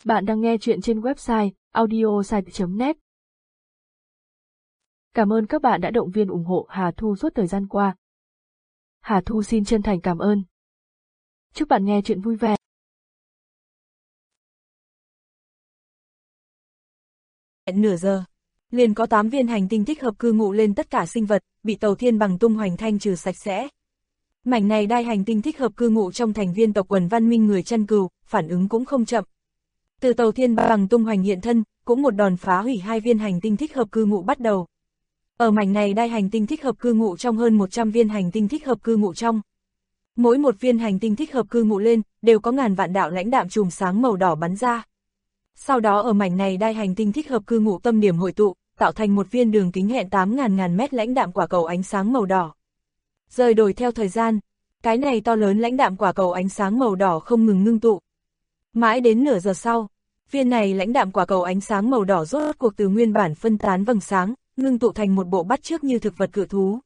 Bạn đang nghe chuyện trên website audiosite.net. Cảm ơn các bạn đã động viên ủng hộ Hà Thu suốt thời gian qua. Hà Thu xin chân thành cảm ơn. Chúc bạn nghe chuyện vui vẻ. Nửa giờ, liền có 8 viên hành tinh thích hợp cư ngụ lên tất cả sinh vật, bị Tàu Thiên Bằng tung hoành thanh trừ sạch sẽ. Mảnh này đai hành tinh thích hợp cư ngụ trong thành viên tộc quần văn minh người chăn cừu, phản ứng cũng không chậm. Từ Tàu Thiên Bằng tung hoành hiện thân, cũng một đòn phá hủy 2 viên hành tinh thích hợp cư ngụ bắt đầu. Ở mảnh này đai hành tinh thích hợp cư ngụ trong hơn 100 viên hành tinh thích hợp cư ngụ trong. Mỗi một viên hành tinh thích hợp cư ngụ lên, đều có ngàn vạn đạo lãnh đạm chùm sáng màu đỏ bắn ra. Sau đó ở mảnh này đai hành tinh thích hợp cư ngụ tâm điểm hội tụ, tạo thành một viên đường kính hẹn 8.000 mét lãnh đạm quả cầu ánh sáng màu đỏ. Rời đổi theo thời gian, cái này to lớn lãnh đạm quả cầu ánh sáng màu đỏ không ngừng ngưng tụ. Mãi đến nửa giờ sau, viên này lãnh đạm quả cầu ánh sáng màu đỏ rốt cuộc từ nguyên bản phân tán vầng sáng, ngưng tụ thành một bộ bắt chước như thực vật cự thú.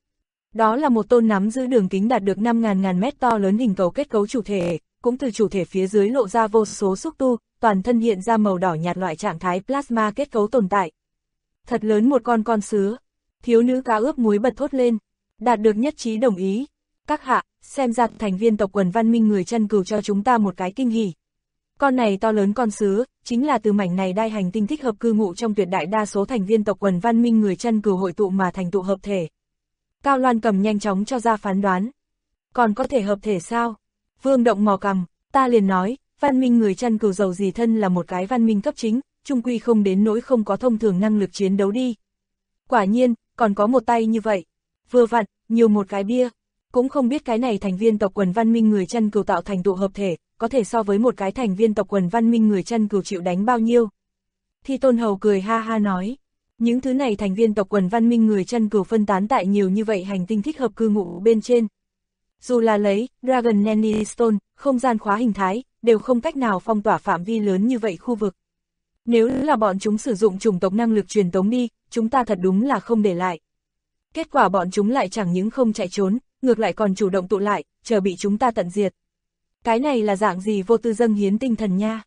Đó là một tôn nắm giữ đường kính đạt được 5.000 mét to lớn hình cầu kết cấu chủ thể, cũng từ chủ thể phía dưới lộ ra vô số xúc tu, toàn thân hiện ra màu đỏ nhạt loại trạng thái plasma kết cấu tồn tại. Thật lớn một con sứa, thiếu nữ cá ướp muối bật thốt lên, đạt được nhất trí đồng ý. Các hạ, xem ra thành viên tộc quần văn minh người chăn cừu cho chúng ta một cái kinh hỉ. Con này to lớn con sứa, chính là từ mảnh này đai hành tinh thích hợp cư ngụ trong tuyệt đại đa số thành viên tộc quần văn minh người chăn cừu hội tụ mà thành tụ hợp thể. Cao Loan Cầm nhanh chóng cho ra phán đoán. Còn có thể hợp thể sao? Vương Động mò cằm, ta liền nói, văn minh người chăn cừu giàu gì thân là một cái văn minh cấp chính, chung quy không đến nỗi không có thông thường năng lực chiến đấu đi. Quả nhiên, còn có một tay như vậy. Vừa vặn, nhiều một cái bia. Cũng không biết cái này thành viên tộc quần văn minh người chăn cừu tạo thành tụ hợp thể, có thể so với một cái thành viên tộc quần văn minh người chăn cừu chịu đánh bao nhiêu. Thi Tôn Hầu cười ha ha nói, những thứ này thành viên tộc quần văn minh người chăn cừu phân tán tại nhiều như vậy hành tinh thích hợp cư ngụ bên trên. Dù là lấy Dragon Nanny Stone, không gian khóa hình thái, đều không cách nào phong tỏa phạm vi lớn như vậy khu vực. Nếu là bọn chúng sử dụng chủng tộc năng lực truyền tống đi, chúng ta thật đúng là không để lại. Kết quả bọn chúng lại chẳng những không chạy trốn, ngược lại còn chủ động tụ lại, chờ bị chúng ta tận diệt. Cái này là dạng gì vô tư dâng hiến tinh thần nha.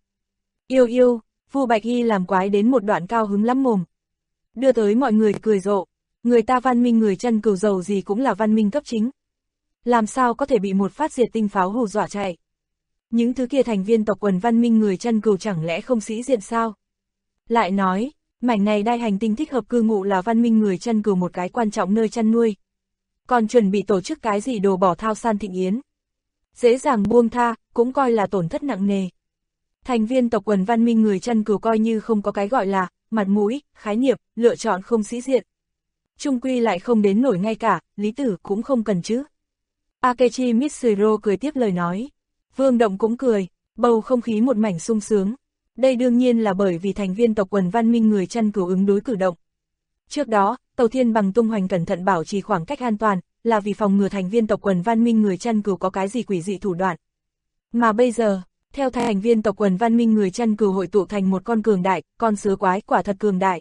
Yêu, Vu Bạch Y làm quái đến một đoạn cao hứng lắm mồm. Đưa tới mọi người cười rộ, người ta văn minh người chăn cừu giàu gì cũng là văn minh cấp chính. Làm sao có thể bị một phát diệt tinh pháo hù dọa chạy. Những thứ kia thành viên tộc quần văn minh người chăn cừu chẳng lẽ không sĩ diện sao? Lại nói, mảnh này đai hành tinh thích hợp cư ngụ là văn minh người chăn cừu một cái quan trọng nơi chăn nuôi. Còn chuẩn bị tổ chức cái gì đồ bỏ thao san thịnh yến. Dễ dàng buông tha, cũng coi là tổn thất nặng nề. Thành viên tộc quần văn minh người chăn cừu coi như không có cái gọi là mặt mũi, khái niệm, lựa chọn không sĩ diện. Chung quy lại không đến nổi ngay cả, lý tử cũng không cần chứ. Akechi Mitsuro cười tiếp lời nói. Vương Động cũng cười, bầu không khí một mảnh sung sướng. Đây đương nhiên là bởi vì thành viên tộc quần văn minh người chăn cừu ứng đối cử động. Trước đó, Tàu Thiên Bằng tung hoành cẩn thận bảo trì khoảng cách an toàn, là vì phòng ngừa thành viên tộc quần văn minh người chăn cừu có cái gì quỷ dị thủ đoạn. Mà bây giờ, theo thành viên tộc quần văn minh người chăn cừu hội tụ thành một con cường đại, con sứa quái quả thật cường đại.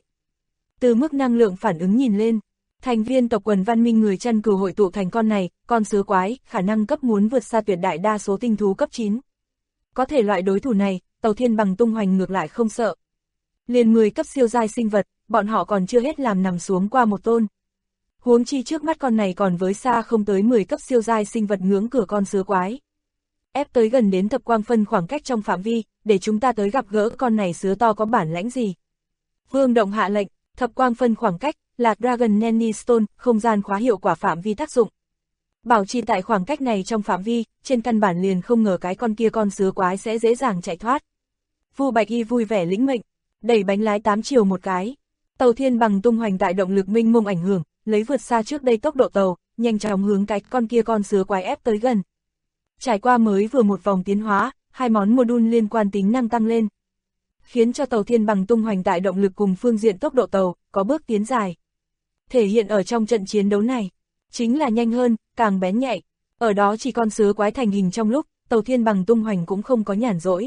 Từ mức năng lượng phản ứng nhìn lên, thành viên tộc quần văn minh người chăn cừu hội tụ thành con này, con sứa quái, khả năng cấp muốn vượt xa tuyệt đại đa số tinh thú cấp 9. Có thể loại đối thủ này, Tàu Thiên Bằng tung hoành ngược lại không sợ. Liền 10 cấp siêu giai sinh vật, bọn họ còn chưa hết làm nằm xuống qua một tôn. Huống chi trước mắt con này còn với xa không tới 10 cấp siêu giai sinh vật ngưỡng cửa con sứa quái. Ép tới gần đến thập quang phân khoảng cách trong phạm vi, để chúng ta tới gặp gỡ con này sứa to có bản lãnh gì. Vương Động hạ lệnh, thập quang phân khoảng cách, là Dragon Nanny Stone, không gian khóa hiệu quả phạm vi tác dụng. Bảo trì tại khoảng cách này trong phạm vi, trên căn bản liền không ngờ cái con kia con sứa quái sẽ dễ dàng chạy thoát. Vu Bạch Y vui vẻ lĩnh mệnh, đẩy bánh lái 8 chiều một cái. Tàu Thiên Bằng tung hoành tại động lực minh mông ảnh hưởng, lấy vượt xa trước đây tốc độ tàu, nhanh chóng hướng cái con kia con sứa quái ép tới gần. Trải qua mới vừa một vòng tiến hóa, 2 món module liên quan tính năng tăng lên, khiến cho Tàu Thiên Bằng tung hoành tại động lực cùng phương diện tốc độ tàu, có bước tiến dài. Thể hiện ở trong trận chiến đấu này, chính là nhanh hơn, càng bén nhạy. Ở đó chỉ con sứa quái thành hình trong lúc, Tàu Thiên Bằng tung hoành cũng không có nhàn rỗi.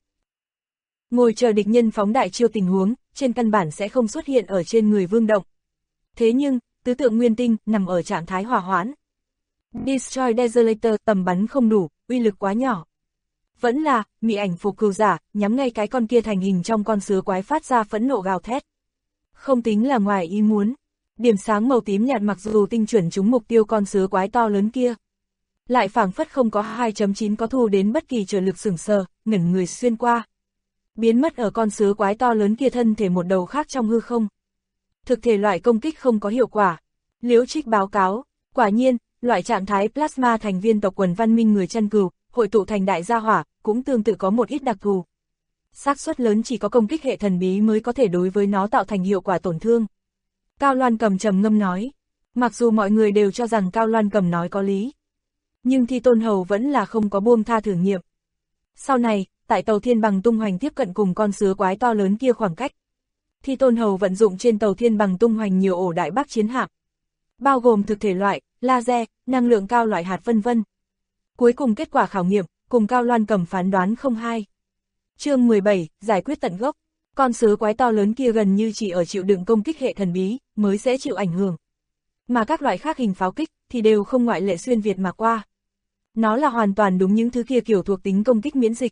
Ngồi chờ địch nhân phóng đại chiêu tình huống, trên căn bản sẽ không xuất hiện ở trên người Vương Động. Thế nhưng, tứ tượng nguyên tinh nằm ở trạng thái hòa hoãn. Destroy Desolator tầm bắn không đủ, uy lực quá nhỏ. Vẫn là, mị ảnh phục cừu giả, nhắm ngay cái con kia thành hình trong con sứa quái phát ra phẫn nộ gào thét. Không tính là ngoài ý muốn. Điểm sáng màu tím nhạt mặc dù tinh chuẩn trúng mục tiêu con sứa quái to lớn kia, lại phảng phất không có 2.9 có thu đến bất kỳ trở lực sửng sờ, ngẩn người xuyên qua. Biến mất ở con sứa quái to lớn kia thân thể một đầu khác trong hư không. Thực thể loại công kích không có hiệu quả. Liễu Trích báo cáo, quả nhiên, loại trạng thái plasma thành viên tộc quần văn minh người chăn cừu, hội tụ thành đại gia hỏa, cũng tương tự có một ít đặc thù. Xác suất lớn chỉ có công kích hệ thần bí mới có thể đối với nó tạo thành hiệu quả tổn thương. Cao Loan Cầm trầm ngâm nói. Mặc dù mọi người đều cho rằng Cao Loan Cầm nói có lý, nhưng Thi Tôn Hầu vẫn là không có buông tha thử nghiệm. Sau này, tại tàu Thiên Bằng tung hoành tiếp cận cùng con sứa quái to lớn kia khoảng cách, Thi Tôn Hầu vận dụng trên tàu Thiên Bằng tung hoành nhiều ổ đại bác chiến hạm, bao gồm thực thể loại, laser, năng lượng cao loại hạt vân vân. Cuối cùng kết quả khảo nghiệm, cùng Cao Loan Cầm phán đoán không hai. Chương 17, giải quyết tận gốc. Con sứa quái to lớn kia gần như chỉ ở chịu đựng công kích hệ thần bí, mới sẽ chịu ảnh hưởng. Mà các loại khác hình pháo kích, thì đều không ngoại lệ xuyên Việt mà qua. Nó là hoàn toàn đúng những thứ kia kiểu thuộc tính công kích miễn dịch.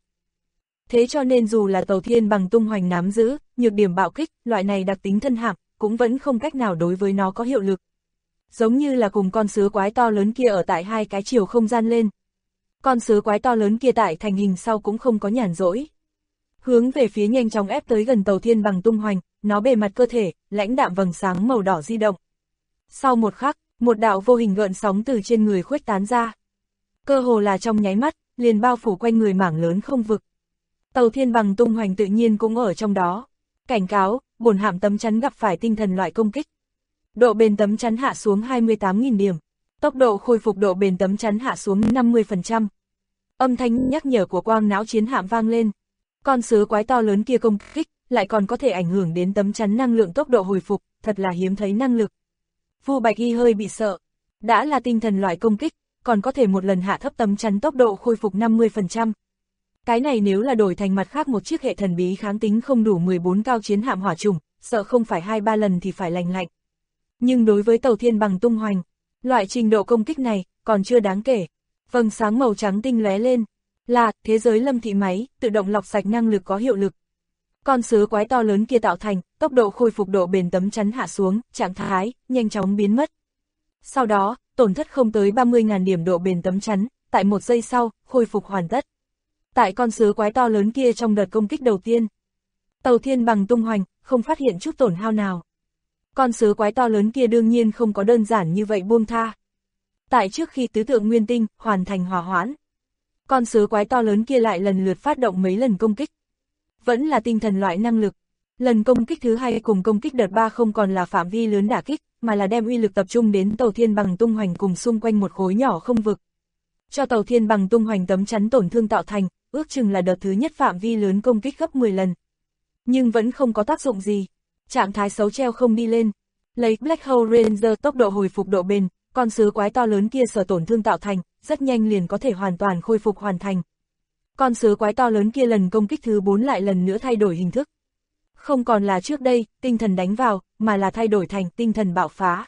Thế cho nên dù là tàu Thiên Bằng tung hoành nắm giữ, nhược điểm bạo kích, loại này đặc tính thân hạm, cũng vẫn không cách nào đối với nó có hiệu lực. Giống như là cùng con sứa quái to lớn kia ở tại hai cái chiều không gian lên. Con sứa quái to lớn kia tại thành hình sau cũng không có nhàn rỗi. Hướng về phía nhanh chóng ép tới gần tàu Thiên Bằng tung hoành, nó bề mặt cơ thể, lãnh đạm vầng sáng màu đỏ di động. Sau một khắc, một đạo vô hình gợn sóng từ trên người khuếch tán ra. Cơ hồ là trong nháy mắt, liền bao phủ quanh người mảng lớn không vực. Tàu Thiên Bằng tung hoành tự nhiên cũng ở trong đó. Cảnh cáo, bổn hạm tấm chắn gặp phải tinh thần loại công kích. Độ bền tấm chắn hạ xuống 28.000 điểm. Tốc độ khôi phục độ bền tấm chắn hạ xuống 50%. Âm thanh nhắc nhở của quang não chiến hạm vang lên. Con sứa quái to lớn kia công kích, lại còn có thể ảnh hưởng đến tấm chắn năng lượng tốc độ hồi phục, thật là hiếm thấy năng lực. Vu Bạch Y hơi bị sợ. Đã là tinh thần loại công kích, còn có thể một lần hạ thấp tấm chắn tốc độ khôi phục 50%. Cái này nếu là đổi thành mặt khác một chiếc hệ thần bí kháng tính không đủ 14 cao chiến hạm hỏa trùng, sợ không phải 2-3 lần thì phải lành lạnh. Nhưng đối với tàu Thiên Bằng tung hoành, loại trình độ công kích này còn chưa đáng kể. Vầng sáng màu trắng tinh lóe lên, là thế giới lâm thị máy, tự động lọc sạch năng lực có hiệu lực. Con sứa quái to lớn kia tạo thành, tốc độ khôi phục độ bền tấm chắn hạ xuống, trạng thái nhanh chóng biến mất. Sau đó, tổn thất không tới 30.000 điểm độ bền tấm chắn, tại 1 giây sau, khôi phục hoàn tất. Tại con sứa quái to lớn kia trong đợt công kích đầu tiên, tàu Thiên Bằng tung hoành, không phát hiện chút tổn hao nào. Con sứa quái to lớn kia đương nhiên không có đơn giản như vậy buông tha. Tại trước khi tứ tượng nguyên tinh hoàn thành hòa hoãn, con sứa quái to lớn kia lại lần lượt phát động mấy lần công kích. Vẫn là tinh thần loại năng lực. Lần công kích thứ 2 cùng công kích đợt 3 không còn là phạm vi lớn đả kích, mà là đem uy lực tập trung đến tàu Thiên Bằng tung hoành cùng xung quanh một khối nhỏ không vực. Cho tàu Thiên Bằng tung hoành tấm chắn tổn thương tạo thành, ước chừng là đợt thứ nhất phạm vi lớn công kích gấp 10 lần. Nhưng vẫn không có tác dụng gì. Trạng thái xấu treo không đi lên. Lấy Black Hole Ranger tốc độ hồi phục độ bền, con sứa quái to lớn kia sở tổn thương tạo thành, rất nhanh liền có thể hoàn toàn khôi phục hoàn thành. Con sứa quái to lớn kia lần công kích thứ 4 lại lần nữa thay đổi hình thức. Không còn là trước đây, tinh thần đánh vào, mà là thay đổi thành tinh thần bạo phá.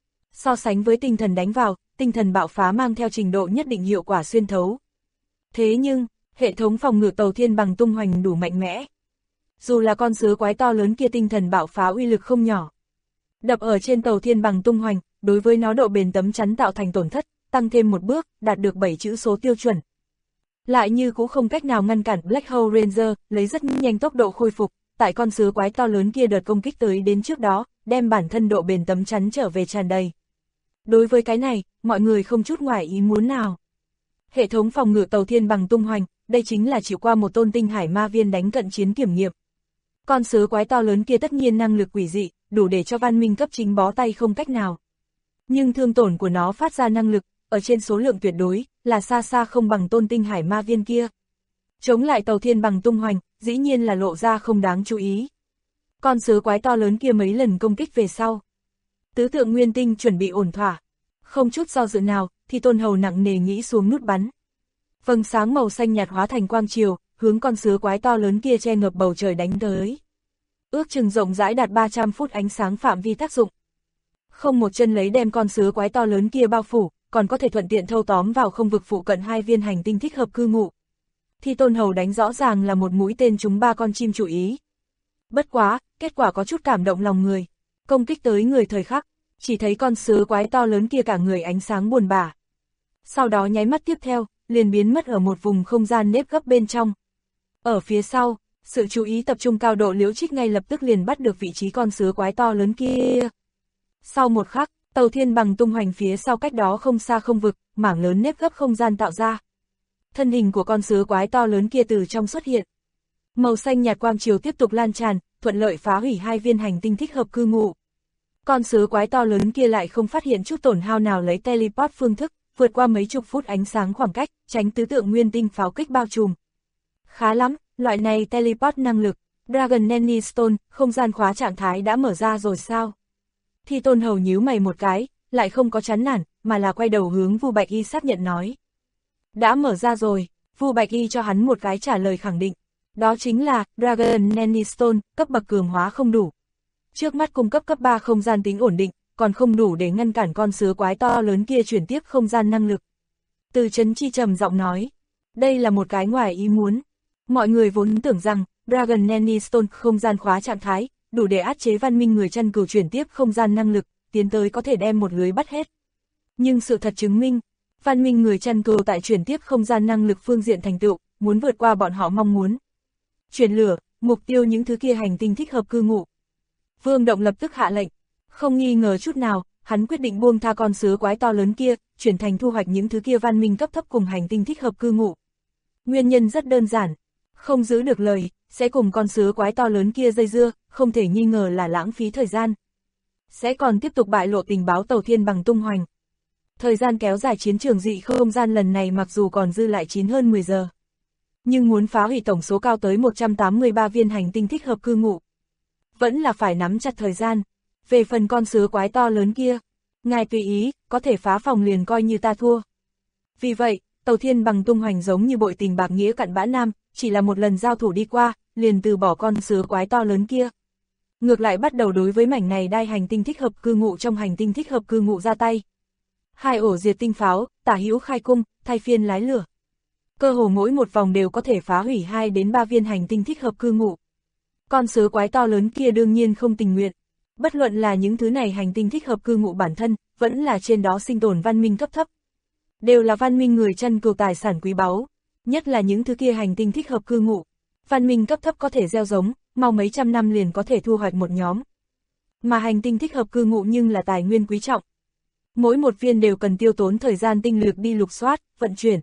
So sánh với tinh thần đánh vào, tinh thần bạo phá mang theo trình độ nhất định hiệu quả xuyên thấu. Thế nhưng, hệ thống phòng ngự tàu Thiên Bằng tung hoành đủ mạnh mẽ. Dù là con sứa quái to lớn kia tinh thần bạo phá uy lực không nhỏ. Đập ở trên tàu Thiên Bằng tung hoành, đối với nó độ bền tấm chắn tạo thành tổn thất, tăng thêm một bước, đạt được 7 chữ số tiêu chuẩn. Lại như cũng không cách nào ngăn cản Black Hole Ranger, lấy rất nhanh tốc độ khôi phục, tại con sứa quái to lớn kia đợt công kích tới đến trước đó, đem bản thân độ bền tấm chắn trở về tràn đầy. Đối với cái này, mọi người không chút ngoài ý muốn nào. Hệ thống phòng ngự tàu Thiên Bằng tung hoành, đây chính là chịu qua một tôn tinh hải ma viên đánh cận chiến kiểm nghiệm. Con sứa quái to lớn kia tất nhiên năng lực quỷ dị, đủ để cho văn minh cấp chính bó tay không cách nào. Nhưng thương tổn của nó phát ra năng lực, ở trên số lượng tuyệt đối, là xa xa không bằng tôn tinh hải ma viên kia. Chống lại tàu Thiên Bằng tung hoành, dĩ nhiên là lộ ra không đáng chú ý. Con sứa quái to lớn kia mấy lần công kích về sau. Tứ tượng nguyên tinh chuẩn bị ổn thỏa. Không chút do dự nào, thì Tôn Hầu nặng nề nghĩ xuống nút bắn. Vầng sáng màu xanh nhạt hóa thành quang chiều, hướng con sứa quái to lớn kia che ngập bầu trời đánh tới. Ước chừng rộng rãi đạt 300 phút ánh sáng phạm vi tác dụng. Không một chân lấy đem con sứa quái to lớn kia bao phủ, còn có thể thuận tiện thâu tóm vào không vực phụ cận 2 viên hành tinh thích hợp cư ngụ. Thi Tôn Hầu đánh rõ ràng là một mũi tên trúng 3 con chim chủ ý. Bất quá, kết quả có chút cảm động lòng người. Công kích tới người thời khắc, chỉ thấy con sứa quái to lớn kia cả người ánh sáng buồn bã. Sau đó nháy mắt tiếp theo, liền biến mất ở một vùng không gian nếp gấp bên trong. Ở phía sau, sự chú ý tập trung cao độ Liễu Trích ngay lập tức liền bắt được vị trí con sứa quái to lớn kia. Sau một khắc, tàu thiên bằng tung hoành phía sau cách đó không xa không vực, mảng lớn nếp gấp không gian tạo ra. Thân hình của con sứa quái to lớn kia từ trong xuất hiện. Màu xanh nhạt quang chiều tiếp tục lan tràn, thuận lợi phá hủy 2 viên hành tinh thích hợp cư ngụ. Con sứa quái to lớn kia lại không phát hiện chút tổn hao nào lấy teleport phương thức, vượt qua mấy chục phút ánh sáng khoảng cách, tránh tứ tượng nguyên tinh pháo kích bao trùm. Khá lắm, loại này teleport năng lực, Dragon Nanny Stone, không gian khóa trạng thái đã mở ra rồi sao? Thi Tôn Hầu nhíu mày một cái, lại không có chán nản, mà là quay đầu hướng Vu Bạch Y xác nhận nói. Đã mở ra rồi, Vu Bạch Y cho hắn một cái trả lời khẳng định. Đó chính là, Dragon Nanny Stone, cấp bậc cường hóa không đủ. Trước mắt cung cấp cấp 3 không gian tính ổn định, còn không đủ để ngăn cản con sứa quái to lớn kia chuyển tiếp không gian năng lực. Từ Chấn Chi trầm giọng nói, đây là một cái ngoài ý muốn. Mọi người vốn tưởng rằng, Dragon Nanny Stone không gian khóa trạng thái, đủ để áp chế văn minh người chăn cừu chuyển tiếp không gian năng lực, tiến tới có thể đem một lưới bắt hết. Nhưng sự thật chứng minh, văn minh người chăn cừu tại chuyển tiếp không gian năng lực phương diện thành tựu, muốn vượt qua bọn họ mong muốn. Chuyển lửa, mục tiêu những thứ kia hành tinh thích hợp cư ngụ. Vương Động lập tức hạ lệnh, không nghi ngờ chút nào, hắn quyết định buông tha con sứa quái to lớn kia, chuyển thành thu hoạch những thứ kia văn minh cấp thấp cùng hành tinh thích hợp cư ngụ. Nguyên nhân rất đơn giản, không giữ được lời, sẽ cùng con sứa quái to lớn kia dây dưa, không thể nghi ngờ là lãng phí thời gian. Sẽ còn tiếp tục bại lộ tình báo tàu thiên bằng tung hoành. Thời gian kéo dài chiến trường dị không gian lần này mặc dù còn dư lại 9 hơn 10 giờ. Nhưng muốn phá hủy tổng số cao tới 183 viên hành tinh thích hợp cư ngụ. Vẫn là phải nắm chặt thời gian. Về phần con sứa quái to lớn kia, ngài tùy ý, có thể phá phòng liền coi như ta thua. Vì vậy, tàu thiên bằng tung hoành giống như bội tình bạc nghĩa cặn bã nam, chỉ là một lần giao thủ đi qua, liền từ bỏ con sứa quái to lớn kia. Ngược lại bắt đầu đối với mảnh này đai hành tinh thích hợp cư ngụ trong hành tinh thích hợp cư ngụ ra tay. 2 ổ diệt tinh pháo, tả hữu khai cung, thay phiên lái lửa. Cơ hồ mỗi một vòng đều có thể phá hủy 2 đến 3 viên hành tinh thích hợp cư ngụ. Con sứa quái to lớn kia đương nhiên không tình nguyện. Bất luận là những thứ này hành tinh thích hợp cư ngụ bản thân, vẫn là trên đó sinh tồn văn minh cấp thấp. Đều là văn minh người chăn cừu tài sản quý báu, nhất là những thứ kia hành tinh thích hợp cư ngụ. Văn minh cấp thấp có thể gieo giống, mau mấy trăm năm liền có thể thu hoạch một nhóm. Mà hành tinh thích hợp cư ngụ nhưng là tài nguyên quý trọng. Mỗi một viên đều cần tiêu tốn thời gian tinh lực đi lục soát, vận chuyển.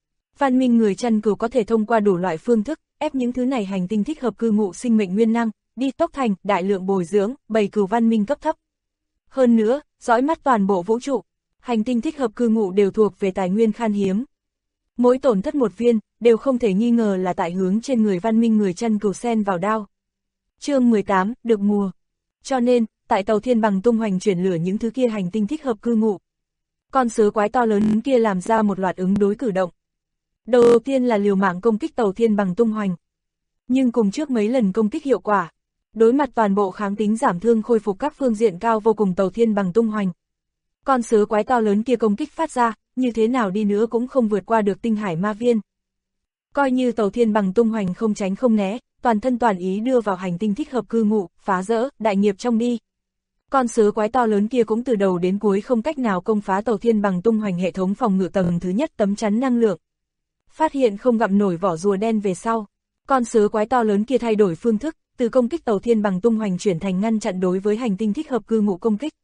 Văn minh người chăn cừu có thể thông qua đủ loại phương thức, ép những thứ này hành tinh thích hợp cư ngụ sinh mệnh nguyên năng, đi tốc thành, đại lượng bồi dưỡng, bầy cừu văn minh cấp thấp. Hơn nữa, dõi mắt toàn bộ vũ trụ, hành tinh thích hợp cư ngụ đều thuộc về tài nguyên khan hiếm. Mỗi tổn thất một viên, đều không thể nghi ngờ là tại hướng trên người văn minh người chăn cừu sen vào đao. Chương 18, được mùa. Cho nên, tại tàu thiên bằng tung hoành chuyển lửa những thứ kia hành tinh thích hợp cư ngụ. Con sứa quái to lớn kia làm ra một loạt ứng đối cử động. Đầu tiên là liều mạng công kích tàu thiên bằng tung hoành. Nhưng cùng trước mấy lần công kích hiệu quả, đối mặt toàn bộ kháng tính giảm thương khôi phục các phương diện cao vô cùng tàu thiên bằng tung hoành. Con sứa quái to lớn kia công kích phát ra, như thế nào đi nữa cũng không vượt qua được tinh hải ma viên. Coi như tàu thiên bằng tung hoành không tránh không né, toàn thân toàn ý đưa vào hành tinh thích hợp cư ngụ, phá rỡ, đại nghiệp trong đi. Con sứa quái to lớn kia cũng từ đầu đến cuối không cách nào công phá tàu thiên bằng tung hoành hệ thống phòng ngự tầng thứ nhất tấm chắn năng lượng. Phát hiện không gặm nổi vỏ rùa đen về sau, con sứa quái to lớn kia thay đổi phương thức, từ công kích tàu thiên bằng tung hoành chuyển thành ngăn chặn đối với hành tinh thích hợp cư ngụ công kích.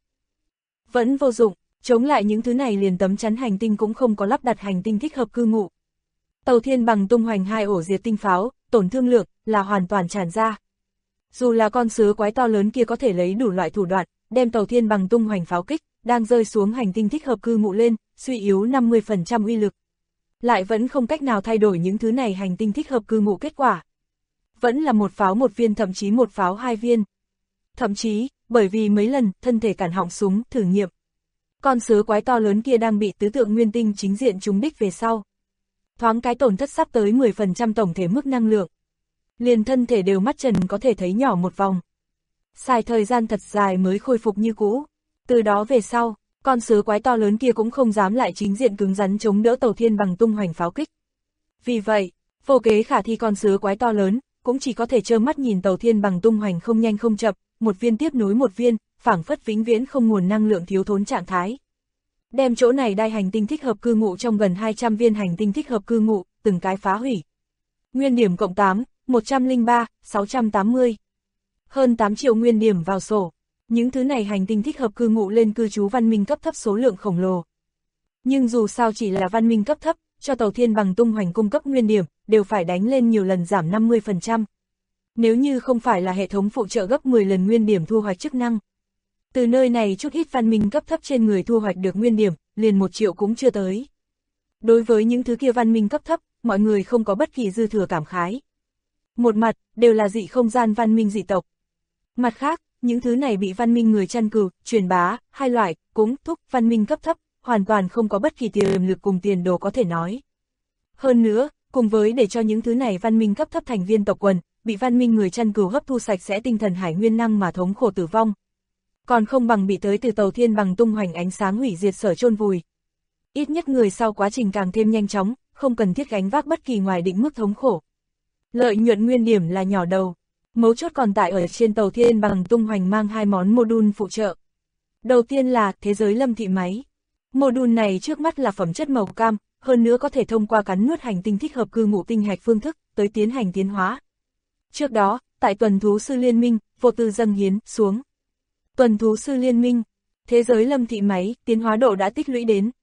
Vẫn vô dụng, chống lại những thứ này liền tấm chắn hành tinh cũng không có lắp đặt hành tinh thích hợp cư ngụ. Tàu thiên bằng tung hoành 2 ổ diệt tinh pháo, tổn thương lượng là hoàn toàn tràn ra. Dù là con sứa quái to lớn kia có thể lấy đủ loại thủ đoạn, đem tàu thiên bằng tung hoành pháo kích, đang rơi xuống hành tinh thích hợp cư ngụ lên, suy yếu 50% uy lực. Lại vẫn không cách nào thay đổi những thứ này hành tinh thích hợp cư ngụ kết quả. Vẫn là một pháo một viên, thậm chí một pháo 2 viên. Thậm chí, bởi vì mấy lần thân thể cản họng súng thử nghiệm, con sứa quái to lớn kia đang bị tứ tượng nguyên tinh chính diện trúng đích về sau. Thoáng cái tổn thất sắp tới 10% tổng thể mức năng lượng. Liền thân thể đều mắt trần có thể thấy nhỏ một vòng. Xài thời gian thật dài mới khôi phục như cũ. Từ đó về sau, con sứa quái to lớn kia cũng không dám lại chính diện cứng rắn chống đỡ tàu thiên bằng tung hoành pháo kích. Vì vậy, Vô kế khả thi con sứa quái to lớn, cũng chỉ có thể trơ mắt nhìn tàu thiên bằng tung hoành không nhanh không chậm, một viên tiếp nối một viên, phảng phất vĩnh viễn không nguồn năng lượng thiếu thốn trạng thái. Đem chỗ này đai hành tinh thích hợp cư ngụ trong gần 200 viên hành tinh thích hợp cư ngụ, từng cái phá hủy. Nguyên điểm cộng 8, 103, 680. Hơn 8 triệu nguyên điểm vào sổ. Những thứ này hành tinh thích hợp cư ngụ lên cư trú văn minh cấp thấp số lượng khổng lồ. Nhưng dù sao chỉ là văn minh cấp thấp, cho tàu thiên bằng tung hoành cung cấp nguyên điểm, đều phải đánh lên nhiều lần giảm 50%. Nếu như không phải là hệ thống phụ trợ gấp 10 lần nguyên điểm thu hoạch chức năng. Từ nơi này chút ít văn minh cấp thấp trên người thu hoạch được nguyên điểm, liền 1 triệu cũng chưa tới. Đối với những thứ kia văn minh cấp thấp, mọi người không có bất kỳ dư thừa cảm khái. Một mặt, đều là dị không gian văn minh dị tộc. Mặt khác, những thứ này bị văn minh người chăn cừu, truyền bá, hai loại, cúng, thúc, văn minh cấp thấp, hoàn toàn không có bất kỳ tiềm lực cùng tiền đồ có thể nói. Hơn nữa, cùng với để cho những thứ này văn minh cấp thấp thành viên tộc quần, bị văn minh người chăn cừu hấp thu sạch sẽ tinh thần hải nguyên năng mà thống khổ tử vong. Còn không bằng bị tới từ tàu thiên bằng tung hoành ánh sáng hủy diệt sở chôn vùi. Ít nhất người sau quá trình càng thêm nhanh chóng, không cần thiết gánh vác bất kỳ ngoài định mức thống khổ. Lợi nhuận nguyên điểm là nhỏ đầu. Mấu chốt còn tại ở trên tàu thiên bằng tung hoành mang 2 món module phụ trợ. Đầu tiên là thế giới lâm thị máy. Module này trước mắt là phẩm chất màu cam, hơn nữa có thể thông qua cắn nuốt hành tinh thích hợp cư ngụ tinh hạch phương thức, tới tiến hành tiến hóa. Trước đó, tại tuần thú sư liên minh, vô tư dâng hiến, xuống. Tuần thú sư liên minh, thế giới lâm thị máy, tiến hóa độ đã tích lũy đến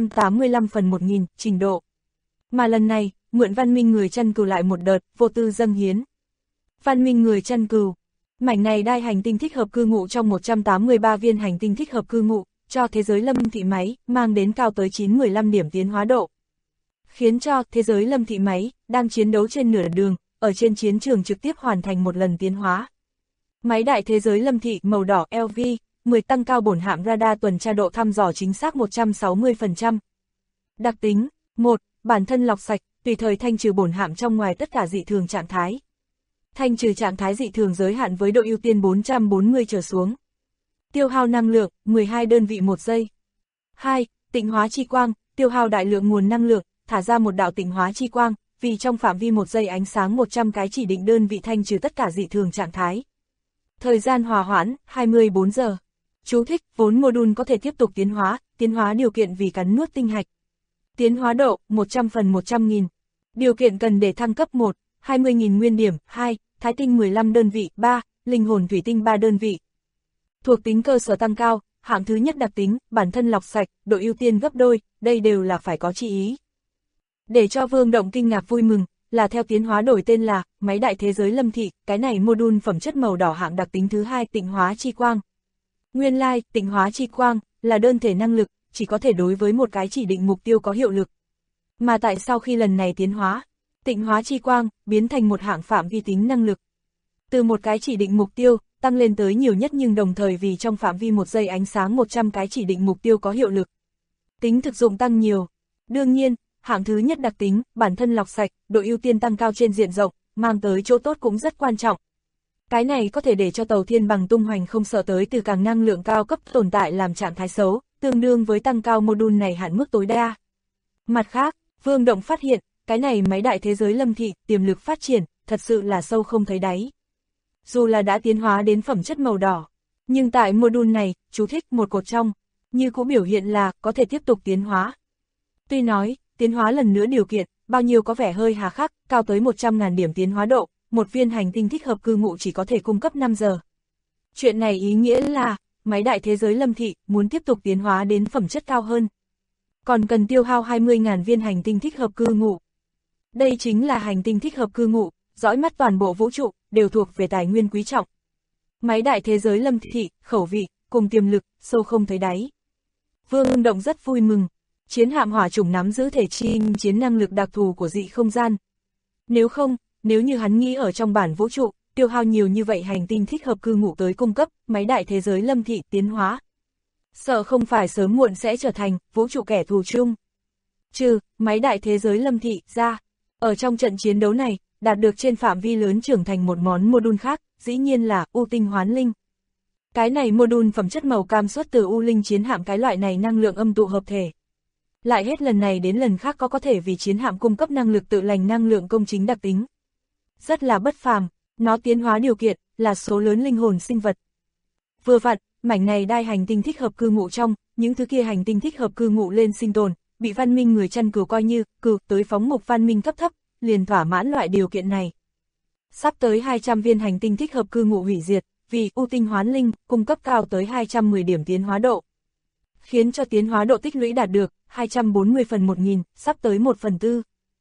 185 phần 1000 trình độ. Mà lần này, mượn văn minh người chăn cừu lại một đợt, vô tư dâng hiến. Văn minh người chăn cừu, mảnh này đai hành tinh thích hợp cư ngụ trong 183 viên hành tinh thích hợp cư ngụ, cho thế giới lâm thị máy, mang đến cao tới 915 điểm tiến hóa độ. Khiến cho thế giới lâm thị máy, đang chiến đấu trên nửa đường, ở trên chiến trường trực tiếp hoàn thành một lần tiến hóa. Máy đại thế giới lâm thị màu đỏ LV-10 tăng cao bổn hạm radar tuần tra độ thăm dò chính xác 160%. Đặc tính 1. Bản thân lọc sạch, tùy thời thanh trừ bổn hạm trong ngoài tất cả dị thường trạng thái. Thanh trừ trạng thái dị thường giới hạn với độ ưu tiên 440 trở xuống. Tiêu hao năng lượng 12 đơn vị 1 giây. 2. Tịnh hóa chi quang, tiêu hao đại lượng nguồn năng lượng, thả ra một đạo tịnh hóa chi quang, vì trong phạm vi 1 giây ánh sáng 100 cái chỉ định đơn vị thanh trừ tất cả dị thường trạng thái. Thời gian hòa hoãn 24 giờ. Chú thích, vốn module có thể tiếp tục tiến hóa điều kiện vì cắn nuốt tinh hạch. Tiến hóa độ 100 phần 100.000. Điều kiện cần để thăng cấp 1, 20.000 nguyên điểm, 2, thái tinh 15 đơn vị, 3, linh hồn thủy tinh 3 đơn vị. Thuộc tính cơ sở tăng cao, hạng thứ nhất đặc tính, bản thân lọc sạch, độ ưu tiên gấp đôi, đây đều là phải có chi ý. Để cho Vương Động kinh ngạc vui mừng, là theo tiến hóa đổi tên là máy đại thế giới lâm thị, cái này module phẩm chất màu đỏ hạng đặc tính thứ 2 tịnh hóa chi quang. Nguyên lai, tịnh hóa chi quang là đơn thể năng lực, chỉ có thể đối với một cái chỉ định mục tiêu có hiệu lực. Mà tại sau khi lần này tiến hóa, tịnh hóa chi quang biến thành một hạng phạm vi tính năng lực. Từ một cái chỉ định mục tiêu, tăng lên tới nhiều nhất nhưng đồng thời vì trong phạm vi 1 giây ánh sáng 100 cái chỉ định mục tiêu có hiệu lực. Tính thực dụng tăng nhiều. Đương nhiên, hạng thứ nhất đặc tính, bản thân lọc sạch, độ ưu tiên tăng cao trên diện rộng, mang tới chỗ tốt cũng rất quan trọng. Cái này có thể để cho tàu thiên bằng tung hoành không sợ tới từ càng năng lượng cao cấp tồn tại làm trạng thái xấu, tương đương với tăng cao module này hạn mức tối đa. Mặt khác, Vương Động phát hiện, cái này máy đại thế giới lâm thị, tiềm lực phát triển, thật sự là sâu không thấy đáy. Dù là đã tiến hóa đến phẩm chất màu đỏ, nhưng tại module này, chú thích một cột trong, như cũng biểu hiện là có thể tiếp tục tiến hóa. Tuy nói, tiến hóa lần nữa điều kiện, bao nhiêu có vẻ hơi hà khắc, cao tới 100.000 điểm tiến hóa độ, một viên hành tinh thích hợp cư ngụ chỉ có thể cung cấp 5 giờ. Chuyện này ý nghĩa là, máy đại thế giới lâm thị muốn tiếp tục tiến hóa đến phẩm chất cao hơn. Còn cần tiêu hao 20.000 viên hành tinh thích hợp cư ngụ. Đây chính là hành tinh thích hợp cư ngụ, dõi mắt toàn bộ vũ trụ, đều thuộc về tài nguyên quý trọng. Máy đại thế giới lâm thị, khẩu vị, cùng tiềm lực, sâu không thấy đáy. Vương Động rất vui mừng. Chiến hạm hỏa chủng nắm giữ thể chinh chiến năng lực đặc thù của dị không gian. Nếu như hắn nghĩ ở trong bản vũ trụ, tiêu hao nhiều như vậy hành tinh thích hợp cư ngụ tới cung cấp, máy đại thế giới lâm thị tiến hóa. Sợ không phải sớm muộn sẽ trở thành vũ trụ kẻ thù chung. Trừ, máy đại thế giới lâm thị ra, ở trong trận chiến đấu này, đạt được trên phạm vi lớn trưởng thành một món module khác, dĩ nhiên là U tinh hoán linh. Cái này module phẩm chất màu cam xuất từ U linh chiến hạm cái loại này năng lượng âm tụ hợp thể. Lại hết lần này đến lần khác có thể vì chiến hạm cung cấp năng lực tự lành năng lượng công chính đặc tính. Rất là bất phàm, nó tiến hóa điều kiện là số lớn linh hồn sinh vật. Vừa vặn, mảnh này đai hành tinh thích hợp cư ngụ trong, những thứ kia hành tinh thích hợp cư ngụ lên sinh tồn, bị văn minh người chăn cừu coi như cừu tới phóng mục văn minh cấp thấp, liền thỏa mãn loại điều kiện này. Sắp tới 200 viên hành tinh thích hợp cư ngụ hủy diệt, vì ưu tinh hoán linh, cung cấp cao tới 210 điểm tiến hóa độ. Khiến cho tiến hóa độ tích lũy đạt được 240 phần 1000, sắp tới 1/4.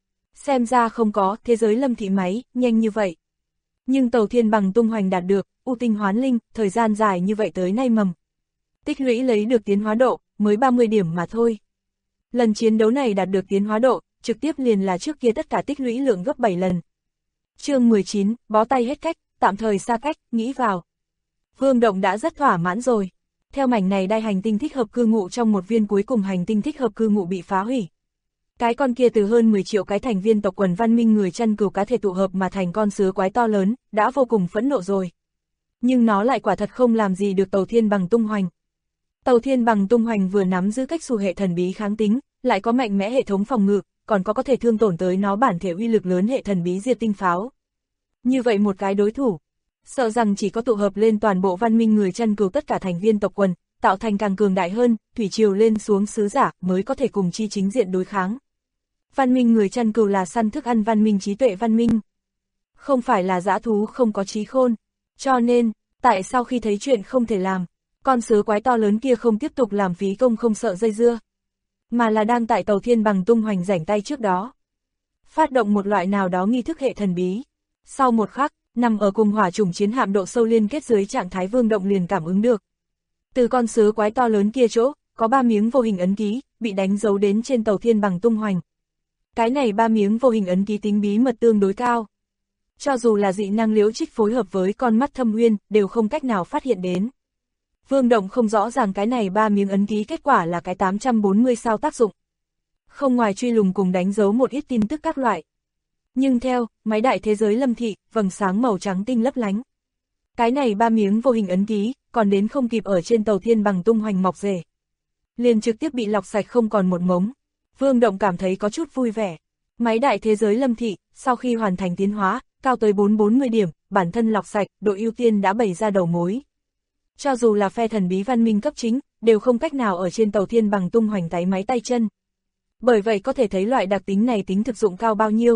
Xem ra không có thế giới lâm thị máy nhanh như vậy. Nhưng tàu thiên bằng tung hoành đạt được ưu tinh hoán linh, thời gian dài như vậy tới nay mầm. Tích lũy lấy được tiến hóa độ mới 30 điểm mà thôi. Lần chiến đấu này đạt được tiến hóa độ, trực tiếp liền là trước kia tất cả tích lũy lượng gấp 7 lần. Chương 19, bó tay hết cách, tạm thời xa cách, nghĩ vào. Vương Động đã rất thỏa mãn rồi. Theo mảnh này đai hành tinh thích hợp cư ngụ trong một viên cuối cùng hành tinh thích hợp cư ngụ bị phá hủy. Cái con kia từ hơn 10 triệu cái thành viên tộc quần văn minh người chăn cừu cá thể tụ hợp mà thành con sứa quái to lớn, đã vô cùng phẫn nộ rồi. Nhưng nó lại quả thật không làm gì được tàu thiên bằng tung hoành. Tàu thiên bằng tung hoành vừa nắm giữ cách xù hệ thần bí kháng tính, lại có mạnh mẽ hệ thống phòng ngự, còn có thể thương tổn tới nó bản thể uy lực lớn hệ thần bí diệt tinh pháo. Như vậy một cái đối thủ, sợ rằng chỉ có tụ hợp lên toàn bộ văn minh người chăn cừu tất cả thành viên tộc quần, tạo thành càng cường đại hơn, thủy triều lên xuống sứ giả mới có thể cùng chi chính diện đối kháng. Văn minh người chăn cừu là săn thức ăn văn minh trí tuệ văn minh, không phải là dã thú không có trí khôn, cho nên, tại sao khi thấy chuyện không thể làm, con sứa quái to lớn kia không tiếp tục làm phí công không sợ dây dưa, mà là đang tại tàu thiên bằng tung hoành rảnh tay trước đó. Phát động một loại nào đó nghi thức hệ thần bí. Sau một khắc, nằm ở cùng hỏa trùng chiến hạm độ sâu liên kết dưới trạng thái Vương Động liền cảm ứng được. Từ con sứa quái to lớn kia chỗ, có 3 miếng vô hình ấn ký, bị đánh dấu đến trên tàu thiên bằng tung hoành. Cái này 3 miếng vô hình ấn ký tính bí mật tương đối cao. Cho dù là dị năng Liễu Trích phối hợp với con mắt Thâm Uyên, đều không cách nào phát hiện đến. Vương Động không rõ ràng cái này 3 miếng ấn ký kết quả là cái 840 sao tác dụng. Không ngoài truy lùng cùng đánh dấu một ít tin tức các loại. Nhưng theo, máy đại thế giới lâm thị, vầng sáng màu trắng tinh lấp lánh. Cái này 3 miếng vô hình ấn ký, còn đến không kịp ở trên tàu thiên bằng tung hoành mọc rể. Liền trực tiếp bị lọc sạch không còn một mống. Vương Động cảm thấy có chút vui vẻ. Máy đại thế giới lâm thị, sau khi hoàn thành tiến hóa, cao tới 440 điểm, bản thân lọc sạch, độ ưu tiên đã bày ra đầu mối. Cho dù là phe thần bí văn minh cấp chính, đều không cách nào ở trên tàu thiên bằng tung hoành tái máy tay chân. Bởi vậy có thể thấy loại đặc tính này tính thực dụng cao bao nhiêu.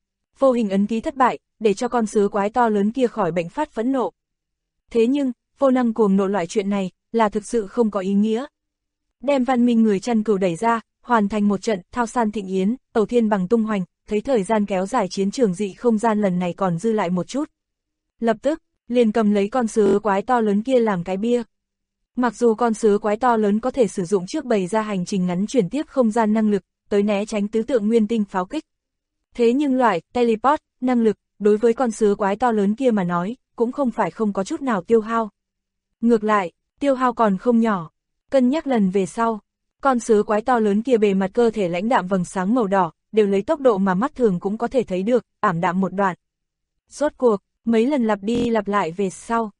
Vô hình ấn ký thất bại, để cho con sứa quái to lớn kia khỏi bệnh phát phẫn nộ. Thế nhưng, vô năng cuồng nộ loại chuyện này, là thực sự không có ý nghĩa. Đem văn minh người chăn cừu đẩy ra, hoàn thành một trận thao san thịnh yến, tàu thiên bằng tung hoành, thấy thời gian kéo dài chiến trường dị không gian lần này còn dư lại một chút. Lập tức, liền cầm lấy con sứa quái to lớn kia làm cái bia. Mặc dù con sứa quái to lớn có thể sử dụng trước bày ra hành trình ngắn chuyển tiếp không gian năng lực, tới né tránh tứ tượng nguyên tinh pháo kích. Thế nhưng loại teleport năng lực, đối với con sứa quái to lớn kia mà nói, cũng không phải không có chút nào tiêu hao. Ngược lại, tiêu hao còn không nhỏ. Cân nhắc lần về sau, con sứa quái to lớn kia bề mặt cơ thể lãnh đạm vầng sáng màu đỏ, đều lấy tốc độ mà mắt thường cũng có thể thấy được, ảm đạm một đoạn. Rốt cuộc, mấy lần lặp đi lặp lại về sau.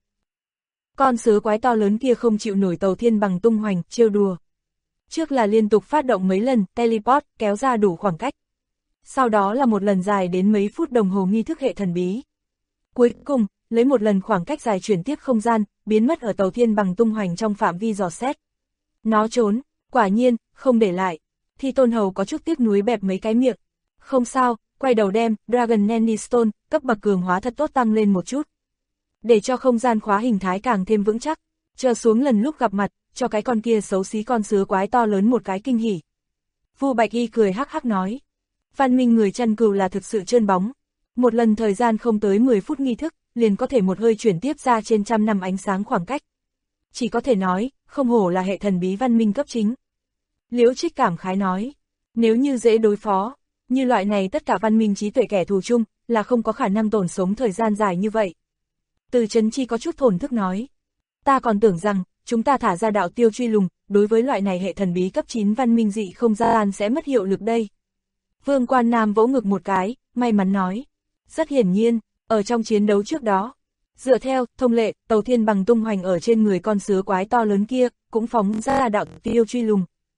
Con sứa quái to lớn kia không chịu nổi tàu thiên bằng tung hoành, trêu đùa. Trước là liên tục phát động mấy lần, teleport, kéo ra đủ khoảng cách. Sau đó là một lần dài đến mấy phút đồng hồ nghi thức hệ thần bí. Cuối cùng, lấy một lần khoảng cách dài chuyển tiếp không gian, biến mất ở tàu thiên bằng tung hoành trong phạm vi dò xét. Nó trốn, quả nhiên, không để lại. Thì Tôn Hầu có chút tiếc nuối bẹp mấy cái miệng. Không sao, quay đầu đem Dragon Nanny Stone, cấp bậc cường hóa thật tốt tăng lên một chút. Để cho không gian khóa hình thái càng thêm vững chắc, chờ xuống lần lúc gặp mặt, cho cái con kia xấu xí con sứa quái to lớn một cái kinh hỉ. Vu Bạch Y cười hắc hắc nói. Văn minh người chăn cừu là thực sự trơn bóng. Một lần thời gian không tới 10 phút nghi thức, liền có thể một hơi chuyển tiếp ra trên 100 năm ánh sáng khoảng cách. Chỉ có thể nói, không hổ là hệ thần bí văn minh cấp chính. Liễu Trích cảm khái nói, nếu như dễ đối phó, như loại này tất cả văn minh trí tuệ kẻ thù chung, là không có khả năng tồn sống thời gian dài như vậy. Từ Trấn Chi có chút thổn thức nói, ta còn tưởng rằng, chúng ta thả ra đạo tiêu truy lùng, đối với loại này hệ thần bí cấp 9 văn minh dị không gian sẽ mất hiệu lực đây. Vương Quan Nam vỗ ngực một cái, may mắn nói, rất hiển nhiên, ở trong chiến đấu trước đó, dựa theo thông lệ, tàu thiên bằng tung hoành ở trên người con sứa quái to lớn kia, cũng phóng ra đạo tiêu truy lùng.